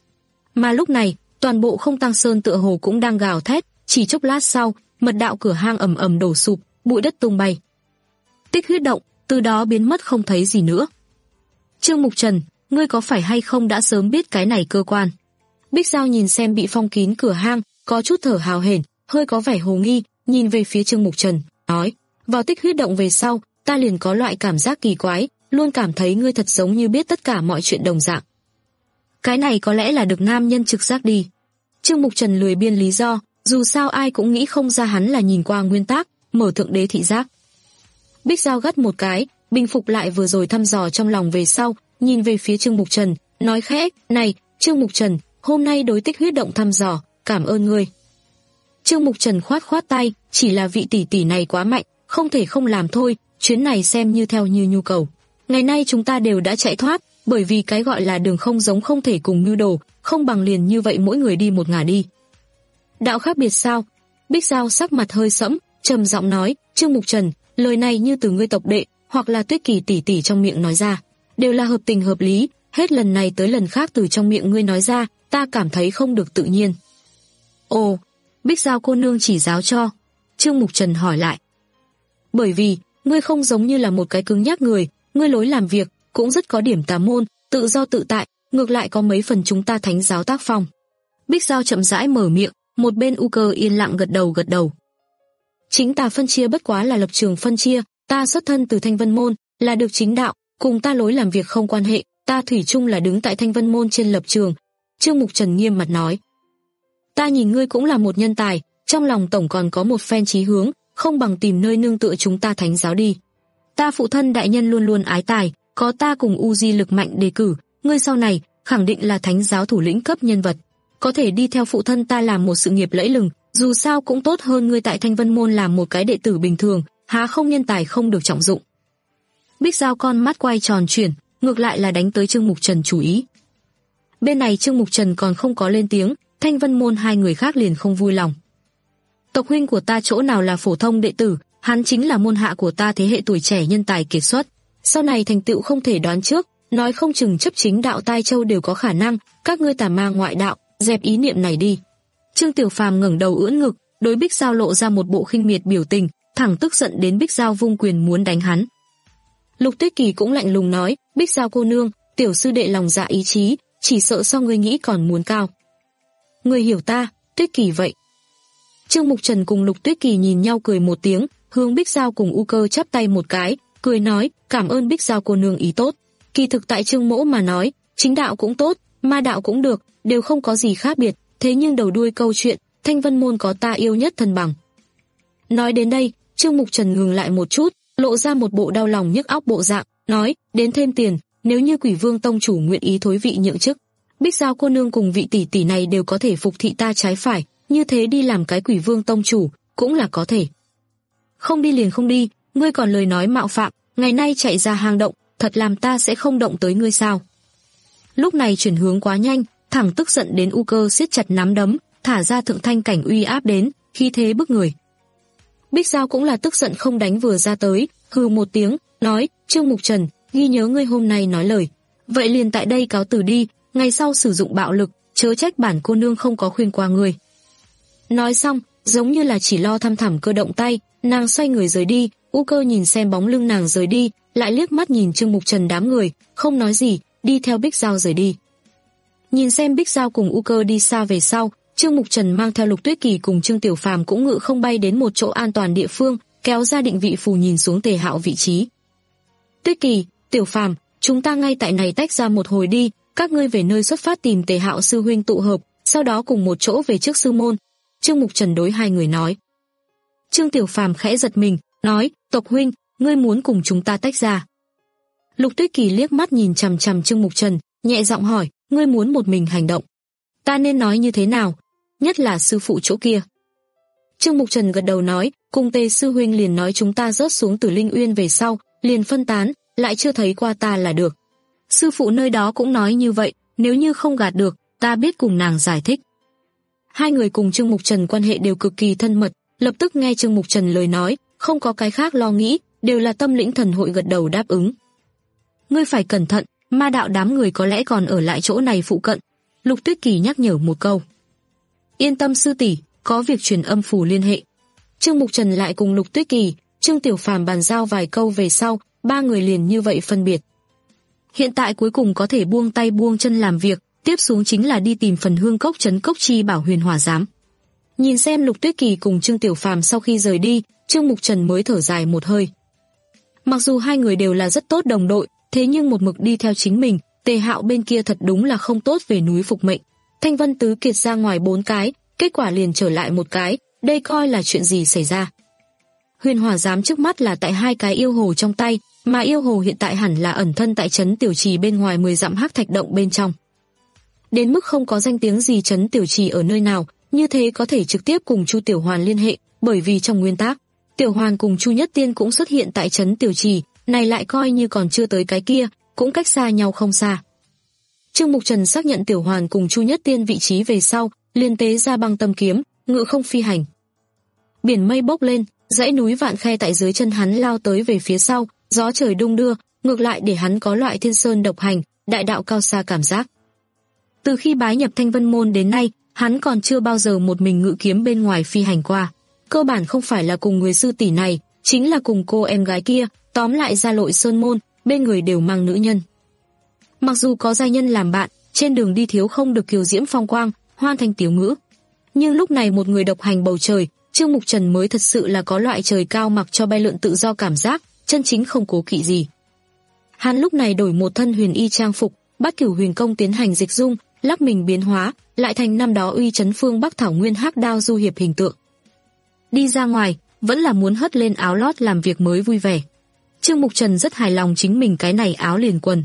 B: Mà lúc này, toàn bộ Không Tăng Sơn tựa hồ cũng đang gào thét, chỉ chốc lát sau, mật đạo cửa hang ầm ầm đổ sụp, bụi đất tung bay. Tích huyết động từ đó biến mất không thấy gì nữa. Trương Mục Trần, ngươi có phải hay không đã sớm biết cái này cơ quan? Bích Giao nhìn xem bị phong kín cửa hang, có chút thở hào hển, hơi có vẻ hồ nghi, nhìn về phía Trương Mục Trần, nói, vào tích huyết động về sau, ta liền có loại cảm giác kỳ quái, luôn cảm thấy ngươi thật giống như biết tất cả mọi chuyện đồng dạng. Cái này có lẽ là được nam nhân trực giác đi. Trương Mục Trần lười biên lý do, dù sao ai cũng nghĩ không ra hắn là nhìn qua nguyên tác, mở thượng đế thị giác. Bích Giao gắt một cái, bình phục lại vừa rồi thăm dò trong lòng về sau, nhìn về phía Trương Mục Trần, nói khẽ, này, Trương Mục Trần, hôm nay đối tích huyết động thăm dò, cảm ơn ngươi. Trương Mục Trần khoát khoát tay, chỉ là vị tỷ tỷ này quá mạnh, không thể không làm thôi, chuyến này xem như theo như nhu cầu. Ngày nay chúng ta đều đã chạy thoát, bởi vì cái gọi là đường không giống không thể cùng mưu đồ, không bằng liền như vậy mỗi người đi một ngả đi. Đạo khác biệt sao? Bích Giao sắc mặt hơi sẫm, trầm giọng nói, Trương Mục Trần, lời này như từ ngươi tộc đệ, hoặc là Tuyết Kỳ tỷ tỷ trong miệng nói ra, đều là hợp tình hợp lý, hết lần này tới lần khác từ trong miệng ngươi nói ra, ta cảm thấy không được tự nhiên. Ồ, Bích Giao cô nương chỉ giáo cho. Trương Mục Trần hỏi lại. Bởi vì, ngươi không giống như là một cái cứng nhắc người, ngươi lối làm việc, cũng rất có điểm tà môn, tự do tự tại, ngược lại có mấy phần chúng ta thánh giáo tác phong. Bích Giao chậm rãi mở miệng, một bên U Cơ yên lặng gật đầu gật đầu. Chính ta phân chia bất quá là lập trường phân chia, ta xuất thân từ Thanh Vân Môn, là được chính đạo, cùng ta lối làm việc không quan hệ, ta thủy chung là đứng tại Thanh Vân Môn trên lập trường. Trương Mục Trần nghiêm mặt nói. Ta nhìn ngươi cũng là một nhân tài, trong lòng tổng còn có một phen chí hướng, không bằng tìm nơi nương tựa chúng ta thánh giáo đi. Ta phụ thân đại nhân luôn luôn ái tài, có ta cùng U Di lực mạnh đề cử, ngươi sau này khẳng định là thánh giáo thủ lĩnh cấp nhân vật, có thể đi theo phụ thân ta làm một sự nghiệp lẫy lừng, dù sao cũng tốt hơn ngươi tại Thanh Vân Môn làm một cái đệ tử bình thường, há không nhân tài không được trọng dụng. Bích Giao con mắt quay tròn chuyển, ngược lại là đánh tới Trương Mục Trần chủ ý. Bên này Trương Mục Trần còn không có lên tiếng, Thanh Vân Môn hai người khác liền không vui lòng. Tộc huynh của ta chỗ nào là phổ thông đệ tử, hắn chính là môn hạ của ta thế hệ tuổi trẻ nhân tài kiệt xuất, sau này thành tựu không thể đoán trước, nói không chừng chấp chính đạo Tai Châu đều có khả năng, các ngươi tà ma ngoại đạo, dẹp ý niệm này đi. Trương Tiểu Phàm ngẩng đầu ưỡn ngực, đối Bích Giao lộ ra một bộ khinh miệt biểu tình, thẳng tức giận đến Bích Giao vung quyền muốn đánh hắn. Lục Tuyết Kỳ cũng lạnh lùng nói, Bích Giao cô nương, tiểu sư đệ lòng dạ ý chí, chỉ sợ so ngươi nghĩ còn muốn cao. Ngươi hiểu ta, Tuyết Kỳ vậy. Trương Mục Trần cùng Lục Tuyết Kỳ nhìn nhau cười một tiếng, hướng Bích Giao cùng U Cơ chắp tay một cái, cười nói, cảm ơn Bích Giao cô nương ý tốt. Kỳ thực tại Trương Mỗ mà nói, chính đạo cũng tốt, ma đạo cũng được, đều không có gì khác biệt, thế nhưng đầu đuôi câu chuyện, Thanh Vân Môn có ta yêu nhất thân bằng. Nói đến đây, Trương Mục Trần ngừng lại một chút, lộ ra một bộ đau lòng nhức óc bộ dạng, nói, đến thêm tiền, nếu như Quỷ Vương tông chủ nguyện ý thối vị nhượng chức, Bích Giao cô nương cùng vị tỷ tỷ này đều có thể phục thị ta trái phải, như thế đi làm cái Quỷ Vương tông chủ, cũng là có thể. Không đi liền không đi, ngươi còn lời nói mạo phạm, ngày nay chạy ra hang động, thật làm ta sẽ không động tới ngươi sao? Lúc này chuyển hướng quá nhanh, thẳng tức giận đến U Cơ siết chặt nắm đấm, thả ra thượng thanh cảnh uy áp đến, khí thế bức người. Bích Giao cũng là tức giận không đánh vừa ra tới, hừ một tiếng, nói, Trương Mục Trần, ghi nhớ ngươi hôm nay nói lời, vậy liền tại đây cáo từ đi, ngày sau sử dụng bạo lực, chớ trách bản cô nương không có khuyên qua ngươi. Nói xong, giống như là chỉ lo thăm thẳm cơ động tay, nàng xoay người rời đi. U Cơ nhìn xem bóng lưng nàng rời đi, lại liếc mắt nhìn Trương Mục Trần đám người, không nói gì, đi theo Bích Giao rời đi. Nhìn xem Bích Giao cùng U Cơ đi xa về sau, Trương Mục Trần mang theo Lục Tuyết Kỳ cùng Trương Tiểu Phàm cũng ngự không bay đến một chỗ an toàn địa phương, kéo ra định vị phù nhìn xuống Tề Hạo vị trí. Tuyết Kỳ, Tiểu Phàm, chúng ta ngay tại này tách ra một hồi đi, các ngươi về nơi xuất phát tìm Tề Hạo sư huynh tụ hợp, sau đó cùng một chỗ về trước sư môn. Trương Mục Trần đối hai người nói. Trương Tiểu Phàm khẽ giật mình, nói, tộc huynh, ngươi muốn cùng chúng ta tách ra. Lục Tuyết Kỳ liếc mắt nhìn chằm chằm Trương Mục Trần, nhẹ giọng hỏi, ngươi muốn một mình hành động. Ta nên nói như thế nào? Nhất là sư phụ chỗ kia. Trương Mục Trần gật đầu nói, cùng Tề sư huynh liền nói chúng ta rớt xuống từ Linh Uyên về sau, liền phân tán, lại chưa thấy qua ta là được. Sư phụ nơi đó cũng nói như vậy, nếu như không gạt được, ta biết cùng nàng giải thích. Hai người cùng Trương Mục Trần quan hệ đều cực kỳ thân mật, lập tức nghe Trương Mục Trần lời nói, không có cái khác lo nghĩ, đều là tâm lĩnh thần hội gật đầu đáp ứng. Ngươi phải cẩn thận, ma đạo đám người có lẽ còn ở lại chỗ này phụ cận. Lục Tuyết Kỳ nhắc nhở một câu. Yên tâm sư tỷ, có việc truyền âm phù liên hệ. Trương Mục Trần lại cùng Lục Tuyết Kỳ, Trương Tiểu Phàm bàn giao vài câu về sau, ba người liền như vậy phân biệt. Hiện tại cuối cùng có thể buông tay buông chân làm việc, tiếp xuống chính là đi tìm phần hương cốc trấn cốc chi bảo huyền hỏa giám. Nhìn xem Lục Tuyết Kỳ cùng Trương Tiểu Phàm sau khi rời đi, Trương Mục Trần mới thở dài một hơi. Mặc dù hai người đều là rất tốt đồng đội, thế nhưng một mực đi theo chính mình, Tề Hạo bên kia thật đúng là không tốt về núi phục mệnh. Thanh Vân Tứ Kiệt ra ngoài bốn cái, kết quả liền trở lại một cái, đây coi là chuyện gì xảy ra. Huyền hỏa giám trước mắt là tại hai cái yêu hồ trong tay, mà yêu hồ hiện tại hẳn là ẩn thân tại trấn Tiểu Trì bên ngoài mười dặm hắc thạch động bên trong. Đến mức không có danh tiếng gì trấn Tiểu Trì ở nơi nào, như thế có thể trực tiếp cùng Chu Tiểu Hoàn liên hệ, bởi vì trong nguyên tắc, Tiểu Hoàn cùng Chu Nhất Tiên cũng xuất hiện tại trấn Tiểu Trì, này lại coi như còn chưa tới cái kia, cũng cách xa nhau không xa. Trương Mục Trần xác nhận Tiểu Hoàn cùng Chu Nhất Tiên vị trí về sau, liền tế ra băng tâm kiếm, ngự không phi hành. Biển mây bốc lên, dãy núi vạn khe tại dưới chân hắn lao tới về phía sau, gió trời đung đưa, ngược lại để hắn có loại thiên sơn độc hành, đại đạo cao xa cảm giác. Từ khi bái nhập Thanh Vân môn đến nay, hắn còn chưa bao giờ một mình ngự kiếm bên ngoài phi hành qua. Cơ bản không phải là cùng người sư tỷ này, chính là cùng cô em gái kia, tóm lại ra lội sơn môn, bên người đều mang nữ nhân. Mặc dù có giai nhân làm bạn, trên đường đi thiếu không được kiều diễm phong quang, hoan thanh tiếu ngữ. Nhưng lúc này một người độc hành bầu trời, Trương Mục Trần mới thật sự là có loại trời cao mặc cho bay lượn tự do cảm giác, chân chính không cố kỵ gì. Hắn lúc này đổi một thân huyền y trang phục, Bát Cửu Huyền Công tiến hành dịch dung, lắc mình biến hóa, lại thành năm đó uy chấn phương Bắc Thảo Nguyên hắc đao du hiệp hình tượng. Đi ra ngoài, vẫn là muốn hất lên áo lót làm việc mới vui vẻ. Trương Mục Trần rất hài lòng chính mình cái này áo liền quần.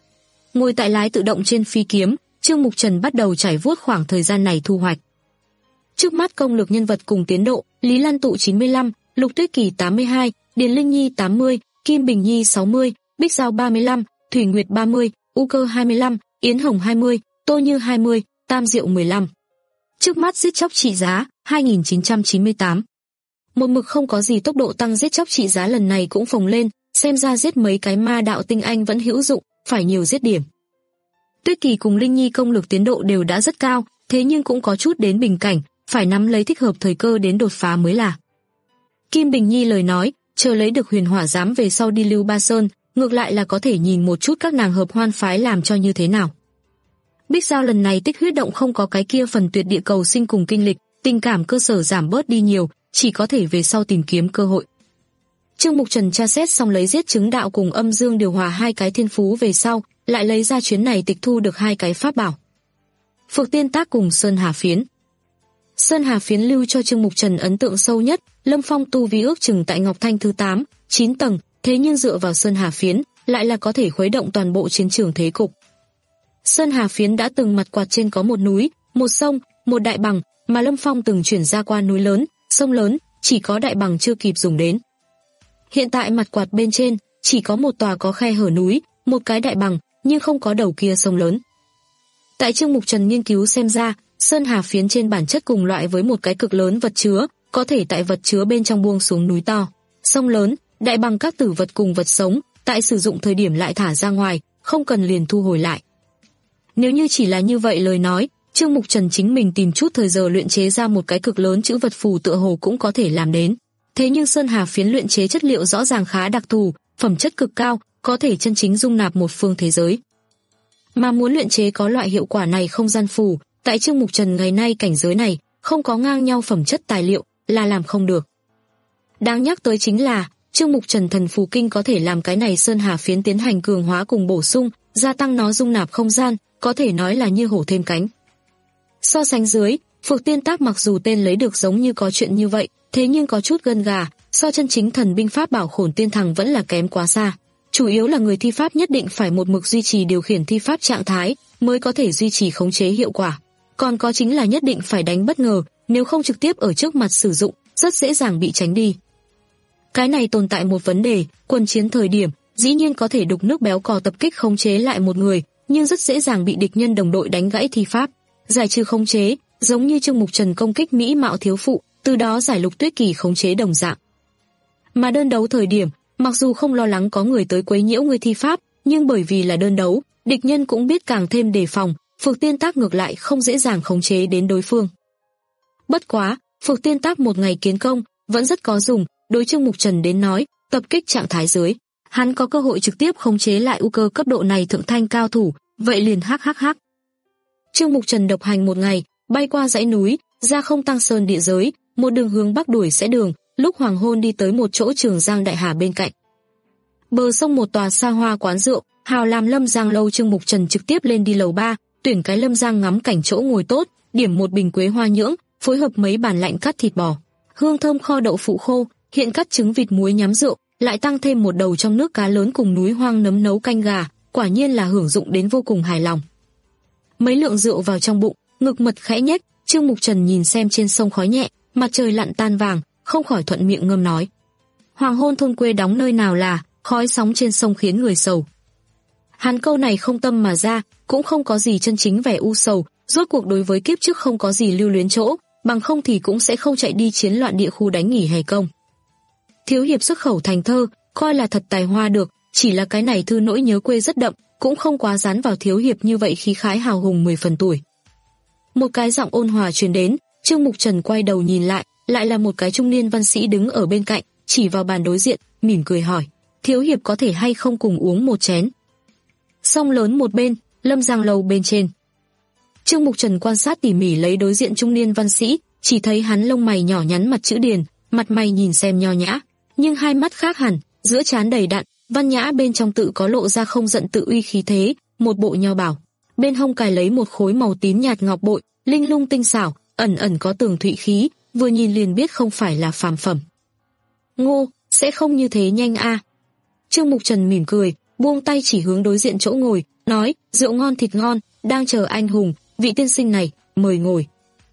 B: Ngồi tại lái tự động trên phi kiếm, Trương Mục Trần bắt đầu trải vuốt khoảng thời gian này thu hoạch. Trước mắt công lược nhân vật cùng tiến độ, Lý Lan Tụ chín mươi lăm, Lục Tuyết Kỳ tám mươi hai, Điền Linh Nhi tám mươi, Kim Bình Nhi sáu mươi, Bích Giao ba mươi lăm, Thủy Nguyệt ba mươi, U Cơ hai mươi lăm, Yến Hồng hai mươi, Tô Như hai mươi, Tam Diệu mười lăm. Trước mắt giết chóc trị giá hai nghìn chín trăm chín mươi tám. Một mực không có gì tốc độ tăng giết chóc trị giá lần này cũng phồng lên, xem ra giết mấy cái ma đạo tinh anh vẫn hữu dụng, phải nhiều giết điểm. Tuyết Kỳ cùng Linh Nhi công lực tiến độ đều đã rất cao, thế nhưng cũng có chút đến bình cảnh, phải nắm lấy thích hợp thời cơ đến đột phá mới là. Kim Bình Nhi lời nói, chờ lấy được huyền hỏa giám về sau đi Lưu Ba Sơn, ngược lại là có thể nhìn một chút các nàng hợp hoan phái làm cho như thế nào. Bích Giao lần này tích huyết động không có cái kia phần tuyệt địa cầu sinh cùng kinh lịch, tình cảm cơ sở giảm bớt đi nhiều, chỉ có thể về sau tìm kiếm cơ hội. Trương Mục Trần tra xét xong lấy giết chứng đạo cùng âm dương điều hòa hai cái thiên phú về sau, lại lấy ra chuyến này tịch thu được hai cái pháp bảo. Phược Tiên Tác cùng Sơn Hà Phiến. Sơn Hà Phiến lưu cho Trương Mục Trần ấn tượng sâu nhất, Lâm Phong tu vi ước chừng tại Ngọc Thanh thứ tám, chín tầng, thế nhưng dựa vào Sơn Hà Phiến, lại là có thể khuấy động toàn bộ chiến trường thế cục. Sơn Hà Phiến đã từng mặt quạt trên có một núi, một sông, một đại bằng, mà Lâm Phong từng chuyển ra qua núi lớn, sông lớn, chỉ có đại bằng chưa kịp dùng đến. Hiện tại mặt quạt bên trên, chỉ có một tòa có khe hở núi, một cái đại bằng, nhưng không có đầu kia sông lớn. Tại Trương Mục Trần nghiên cứu xem ra, Sơn Hà Phiến trên bản chất cùng loại với một cái cực lớn vật chứa, có thể tại vật chứa bên trong buông xuống núi to, sông lớn, đại bằng các tử vật cùng vật sống, tại sử dụng thời điểm lại thả ra ngoài, không cần liền thu hồi lại. Nếu như chỉ là như vậy lời nói, Trương Mục Trần chính mình tìm chút thời giờ luyện chế ra một cái cực lớn chữ vật phù tựa hồ cũng có thể làm đến. Thế nhưng Sơn Hà Phiến luyện chế chất liệu rõ ràng khá đặc thù, phẩm chất cực cao, có thể chân chính dung nạp một phương thế giới. Mà muốn luyện chế có loại hiệu quả này không gian phù, tại Trương Mục Trần ngày nay cảnh giới này, không có ngang nhau phẩm chất tài liệu, là làm không được. Đáng nhắc tới chính là, Trương Mục Trần thần phù kinh có thể làm cái này Sơn Hà Phiến tiến hành cường hóa cùng bổ sung, gia tăng nó dung nạp không gian, có thể nói là như hổ thêm cánh. So sánh dưới, Phược Tiên Tác mặc dù tên lấy được giống như có chuyện như vậy, thế nhưng có chút gân gà, so chân chính thần binh pháp bảo Khổn Tiên Thằng vẫn là kém quá xa. Chủ yếu là người thi pháp nhất định phải một mực duy trì điều khiển thi pháp trạng thái, mới có thể duy trì khống chế hiệu quả. Còn có chính là nhất định phải đánh bất ngờ, nếu không trực tiếp ở trước mặt sử dụng, rất dễ dàng bị tránh đi. Cái này tồn tại một vấn đề, quân chiến thời điểm, dĩ nhiên có thể đục nước béo cò tập kích khống chế lại một người, nhưng rất dễ dàng bị địch nhân đồng đội đánh gãy thi pháp, giải trừ khống chế, giống như Trương Mục Trần công kích mỹ mạo thiếu phụ, từ đó giải Lục Tuyết Kỳ khống chế đồng dạng. Mà đơn đấu thời điểm, mặc dù không lo lắng có người tới quấy nhiễu người thi pháp, nhưng bởi vì là đơn đấu, địch nhân cũng biết càng thêm đề phòng, Phược Tiên Tác ngược lại không dễ dàng khống chế đến đối phương. Bất quá, Phược Tiên Tác một ngày kiến công, vẫn rất có dùng, đối Trương Mục Trần đến nói, tập kích trạng thái dưới, hắn có cơ hội trực tiếp khống chế lại U Cơ cấp độ này thượng thanh cao thủ, vậy liền hắc hắc hắc. Trương Mục Trần độc hành một ngày, bay qua dãy núi, ra không tăng sơn địa giới, một đường hướng bắc đuổi sẽ đường, lúc hoàng hôn đi tới một chỗ Trường Giang đại hà bên cạnh. Bờ sông một tòa xa hoa quán rượu, hào làm Lâm Giang lâu. Trương Mục Trần trực tiếp lên đi lầu ba, tuyển cái Lâm Giang ngắm cảnh chỗ ngồi tốt, điểm một bình quế hoa nhưỡng, phối hợp mấy bản lạnh cắt thịt bò, hương thơm kho đậu phụ khô, hiện cắt trứng vịt muối nhắm rượu, lại tăng thêm một đầu trong nước cá lớn cùng núi hoang nấm nấu canh gà, quả nhiên là hưởng dụng đến vô cùng hài lòng. Mấy lượng rượu vào trong bụng, ngực mật khẽ nhếch, Trương Mục Trần nhìn xem trên sông khói nhẹ, mặt trời lặn tan vàng, không khỏi thuận miệng ngâm nói: Hoàng hôn thôn quê đóng nơi nào là, khói sóng trên sông khiến người sầu. Hắn câu này không tâm mà ra, cũng không có gì chân chính vẻ u sầu, rốt cuộc đối với kiếp trước không có gì lưu luyến chỗ, bằng không thì cũng sẽ không chạy đi chiến loạn địa khu đánh nghỉ hè công. Thiếu hiệp xuất khẩu thành thơ, coi là thật tài hoa được, chỉ là cái này thư nỗi nhớ quê rất đậm, cũng không quá dán vào thiếu hiệp như vậy khí khái hào hùng mười phần tuổi. Một cái giọng ôn hòa truyền đến, Trương Mục Trần quay đầu nhìn lại, lại là một cái trung niên văn sĩ đứng ở bên cạnh, chỉ vào bàn đối diện, mỉm cười hỏi: thiếu hiệp có thể hay không cùng uống một chén? Sông lớn một bên, Lâm Giang lầu bên trên. Trương Mục Trần quan sát tỉ mỉ lấy đối diện trung niên văn sĩ, chỉ thấy hắn lông mày nhỏ nhắn mặt chữ điền, mặt mày nhìn xem nho nhã, nhưng hai mắt khác hẳn, giữa trán đầy đặn, văn nhã bên trong tự có lộ ra không giận tự uy khí thế, một bộ nho bảo, bên hông cài lấy một khối màu tím nhạt ngọc bội, linh lung tinh xảo, ẩn ẩn có tường thụy khí, vừa nhìn liền biết không phải là phàm phẩm. Ngô, sẽ không như thế nhanh a. Trương Mục Trần mỉm cười, buông tay chỉ hướng đối diện chỗ ngồi, nói: rượu ngon thịt ngon, đang chờ anh hùng, vị tiên sinh này, mời ngồi.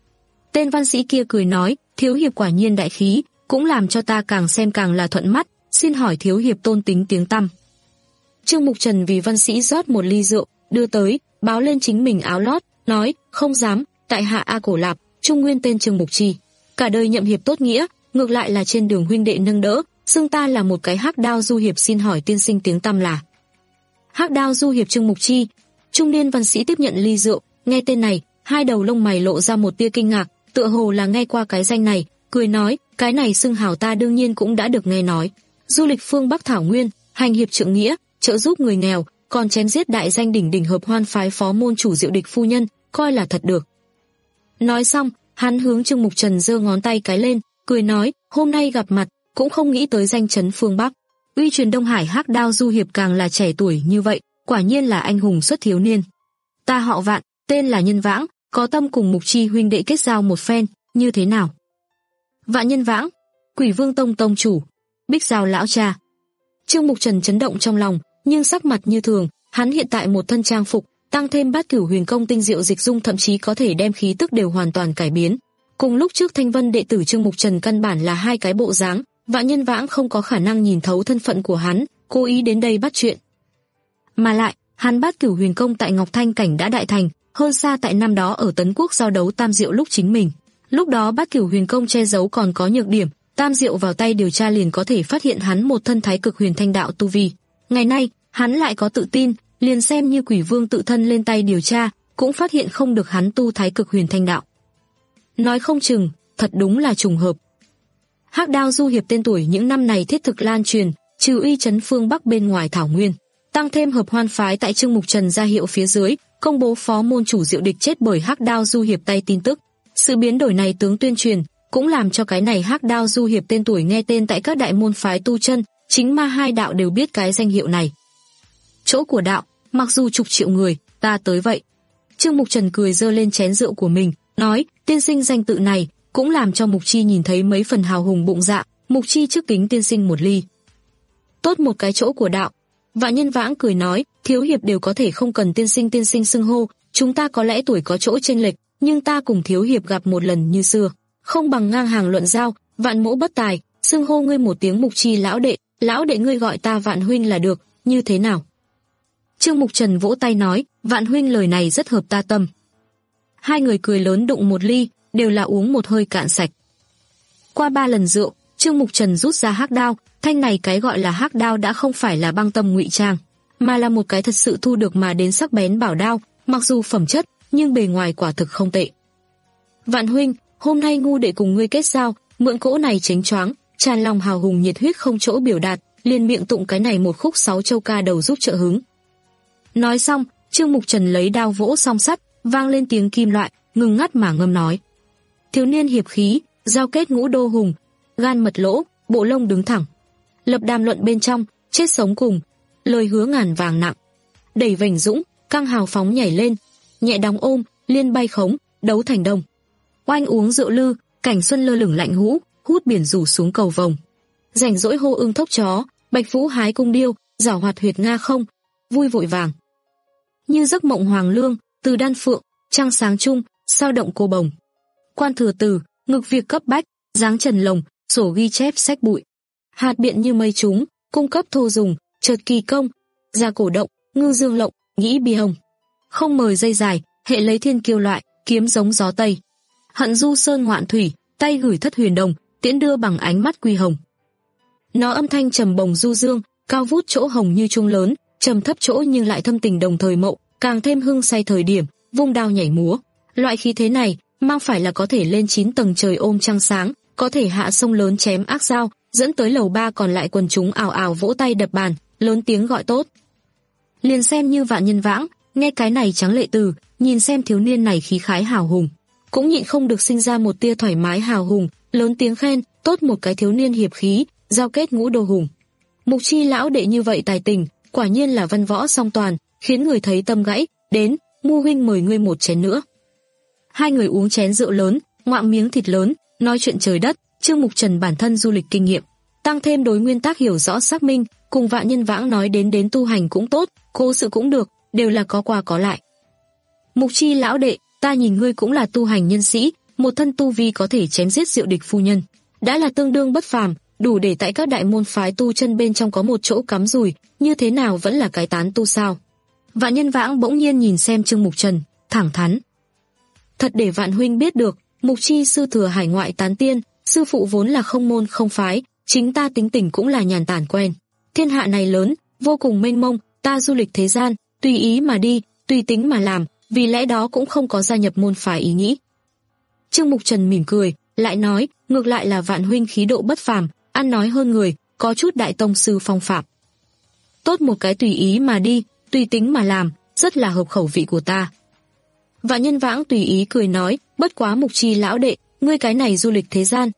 B: Tên văn sĩ kia cười nói: thiếu hiệp quả nhiên đại khí, cũng làm cho ta càng xem càng là thuận mắt, xin hỏi thiếu hiệp tôn tính tiếng tăm. Trương Mục Trần vì văn sĩ rót một ly rượu, đưa tới, báo lên chính mình áo lót, nói: không dám, tại hạ A Cổ Lạp, trung nguyên tên Trương Mục Chi, cả đời nhậm hiệp tốt nghĩa, ngược lại là trên đường huynh đệ nâng đỡ, xưng ta là một cái hắc đao du hiệp, xin hỏi tiên sinh tiếng tăm là. Hắc đao du hiệp Trương Mục Chi. Trung niên văn sĩ tiếp nhận ly rượu, nghe tên này, hai đầu lông mày lộ ra một tia kinh ngạc, tựa hồ là nghe qua cái danh này, cười nói: cái này xưng hào ta đương nhiên cũng đã được nghe nói. Du lịch phương Bắc Thảo Nguyên, hành hiệp trượng nghĩa, trợ giúp người nghèo, còn chém giết đại danh đỉnh đỉnh hợp hoan phái phó môn chủ Diệu Địch phu nhân, coi là thật được. Nói xong, hắn hướng Trương Mục Trần giơ ngón tay cái lên, cười nói: hôm nay gặp mặt, cũng không nghĩ tới danh chấn phương Bắc, uy truyền Đông Hải hắc đao du hiệp càng là trẻ tuổi như vậy, quả nhiên là anh hùng xuất thiếu niên. Ta họ Vạn, tên là Nhân Vãng, có tâm cùng Mục Chi huynh đệ kết giao một phen, như thế nào? Vạn Nhân Vãng, Quỷ Vương Tông tông chủ, Bích Giao lão cha. Trương Mục Trần chấn động trong lòng, nhưng sắc mặt như thường, hắn hiện tại một thân trang phục, tăng thêm Bát Cửu Huyền Công tinh diệu dịch dung, thậm chí có thể đem khí tức đều hoàn toàn cải biến. Cùng lúc trước Thanh Vân đệ tử Trương Mục Trần căn bản là hai cái bộ dáng, Vạn Nhân Vãng không có khả năng nhìn thấu thân phận của hắn, cố ý đến đây bắt chuyện. Mà lại, hắn Bát Cửu Huyền Công tại Ngọc Thanh cảnh đã đại thành, hơn xa tại năm đó ở Tấn Quốc giao đấu Tam Diệu lúc chính mình. Lúc đó Bát Cửu Huyền Công che giấu còn có nhược điểm, Tam Diệu vào tay điều tra liền có thể phát hiện hắn một thân Thái Cực Huyền Thanh đạo tu vi. Ngày nay, hắn lại có tự tin, liền xem như Quỷ Vương tự thân lên tay điều tra, cũng phát hiện không được hắn tu Thái Cực Huyền Thanh đạo. Nói không chừng, thật đúng là trùng hợp. Hắc đao du hiệp tên tuổi những năm này thiết thực lan truyền, trừ uy chấn phương Bắc bên ngoài Thảo Nguyên, tăng thêm hợp hoan phái tại Trương Mục Trần ra hiệu phía dưới, công bố phó môn chủ Diệu Địch chết bởi hắc đao du hiệp tay tin tức. Sự biến đổi này tướng tuyên truyền, cũng làm cho cái này hắc đao du hiệp tên tuổi nghe tên tại các đại môn phái tu chân, chính ma hai đạo đều biết cái danh hiệu này. Chỗ của đạo, mặc dù chục triệu người, ta tới vậy. Trương Mục Trần cười giơ lên chén rượu của mình, nói: tiên sinh danh tự này, cũng làm cho Mục Chi nhìn thấy mấy phần hào hùng bụng dạ. Mục Chi trước kính tiên sinh một ly. Tốt một cái chỗ của đạo. Vạn Nhân Vãng cười nói: thiếu hiệp đều có thể không cần tiên sinh tiên sinh xưng hô, chúng ta có lẽ tuổi có chỗ chênh lệch, nhưng ta cùng thiếu hiệp gặp một lần như xưa, không bằng ngang hàng luận giao. Vạn mỗ bất tài, xưng hô ngươi một tiếng Mục Chi lão đệ, lão đệ ngươi gọi ta Vạn huynh là được, như thế nào? Trương Mục Trần vỗ tay nói: Vạn huynh lời này rất hợp ta tâm. Hai người cười lớn đụng một ly, đều là uống một hơi cạn sạch. Qua ba lần rượu, Trương Mục Trần rút ra hắc đao, thanh này cái gọi là hắc đao đã không phải là băng tâm ngụy trang, mà là một cái thật sự thu được mà đến sắc bén bảo đao, mặc dù phẩm chất, nhưng bề ngoài quả thực không tệ. Vạn huynh, hôm nay ngu đệ cùng ngươi kết giao, mượn cỗ này chánh choáng, tràn lòng hào hùng nhiệt huyết không chỗ biểu đạt, liền miệng tụng cái này một khúc sáu châu ca đầu giúp trợ hứng. Nói xong, Trương Mục Trần lấy đao vỗ song sắt, vang lên tiếng kim loại, ngừng ngắt mà ngâm nói: thiếu niên hiệp khí, giao kết ngũ đô hùng, gan mật lỗ, bộ lông đứng thẳng. Lập đàm luận bên trong, chết sống cùng, lời hứa ngàn vàng nặng. Đẩy vành dũng, căng hào phóng nhảy lên, nhẹ đóng ôm, liên bay khống, đấu thành đông. Oanh uống rượu lư, cảnh xuân lơ lửng lạnh hũ, hút biển rủ xuống cầu vồng. Rảnh rỗi hô ưng thốc chó, bạch vũ hái cung điêu, giảo hoạt huyệt nga không, vui vội vàng. Như giấc mộng hoàng lương, từ đan phượng, trăng sáng chung, sao động cô bồng. Quan thừa từ, ngực việc cấp bách, dáng trần lồng, sổ ghi chép sách bụi. Hạt biện như mây trúng, cung cấp thô dùng, chợt kỳ công, ra cổ động, ngư dương lộng, nghĩ bi hồng. Không mời dây dài, hệ lấy thiên kiêu loại, kiếm giống gió tây. Hận du sơn ngoạn thủy, tay gửi thất huyền đồng, tiễn đưa bằng ánh mắt quy hồng. Nó âm thanh trầm bồng du dương, cao vút chỗ hồng như trung lớn, trầm thấp chỗ nhưng lại thâm tình đồng thời mậu, càng thêm hưng say thời điểm, vung đao nhảy múa. Loại khí thế này, mang phải là có thể lên chín tầng trời ôm trăng sáng, có thể hạ sông lớn chém ác dao, dẫn tới lầu ba còn lại quần chúng ào ào vỗ tay đập bàn, lớn tiếng gọi tốt. Liền xem như Vạn Nhân Vãng, nghe cái này trắng lệ từ, nhìn xem thiếu niên này khí khái hào hùng, cũng nhịn không được sinh ra một tia thoải mái hào hùng, lớn tiếng khen, tốt một cái thiếu niên hiệp khí, giao kết ngũ đồ hùng. Mục Chi lão đệ như vậy tài tình, quả nhiên là văn võ song toàn, khiến người thấy tâm gãy. Đến, Mu huynh mời ngươi một chén nữa. Hai người uống chén rượu lớn, ngoạm miếng thịt lớn, nói chuyện trời đất. Trương Mục Trần bản thân du lịch kinh nghiệm, tăng thêm đối nguyên tắc hiểu rõ xác minh, cùng Vạn Nhân Vãng nói đến đến tu hành cũng tốt, cố sự cũng được, đều là có qua có lại. Mục Chi lão đệ, ta nhìn ngươi cũng là tu hành nhân sĩ, một thân tu vi có thể chém giết diệu địch phu nhân, đã là tương đương bất phàm, đủ để tại các đại môn phái tu chân bên trong có một chỗ cắm rùi, như thế nào vẫn là cái tán tu sao? Vạn Nhân Vãng bỗng nhiên nhìn xem Trương Mục Trần, thẳng thắn. Thật để Vạn huynh biết được, Mục Chi sư thừa hải ngoại tán tiên, sư phụ vốn là không môn không phái, chính ta tính tình cũng là nhàn tản quen. Thiên hạ này lớn, vô cùng mênh mông, ta du lịch thế gian, tùy ý mà đi, tùy tính mà làm, vì lẽ đó cũng không có gia nhập môn phái ý nghĩ. Trương Mục Trần mỉm cười, lại nói, ngược lại là Vạn huynh khí độ bất phàm, ăn nói hơn người, có chút đại tông sư phong phạm. Tốt một cái tùy ý mà đi, tùy tính mà làm, rất là hợp khẩu vị của ta. Vạn Nhân Vãng tùy ý cười nói, bất quá Mục Chi lão đệ, ngươi cái này du lịch thế gian.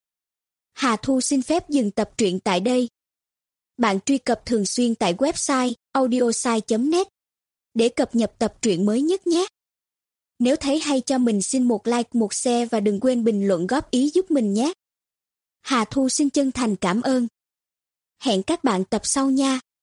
C: Hà Thu xin phép dừng tập truyện tại đây. Bạn truy cập thường xuyên tại website audiosai chấm net để cập nhật tập truyện mới nhất nhé. Nếu thấy hay cho mình xin một like, một share và đừng quên bình luận góp ý giúp mình nhé. Hà Thu xin chân thành cảm ơn. Hẹn các bạn tập sau nha.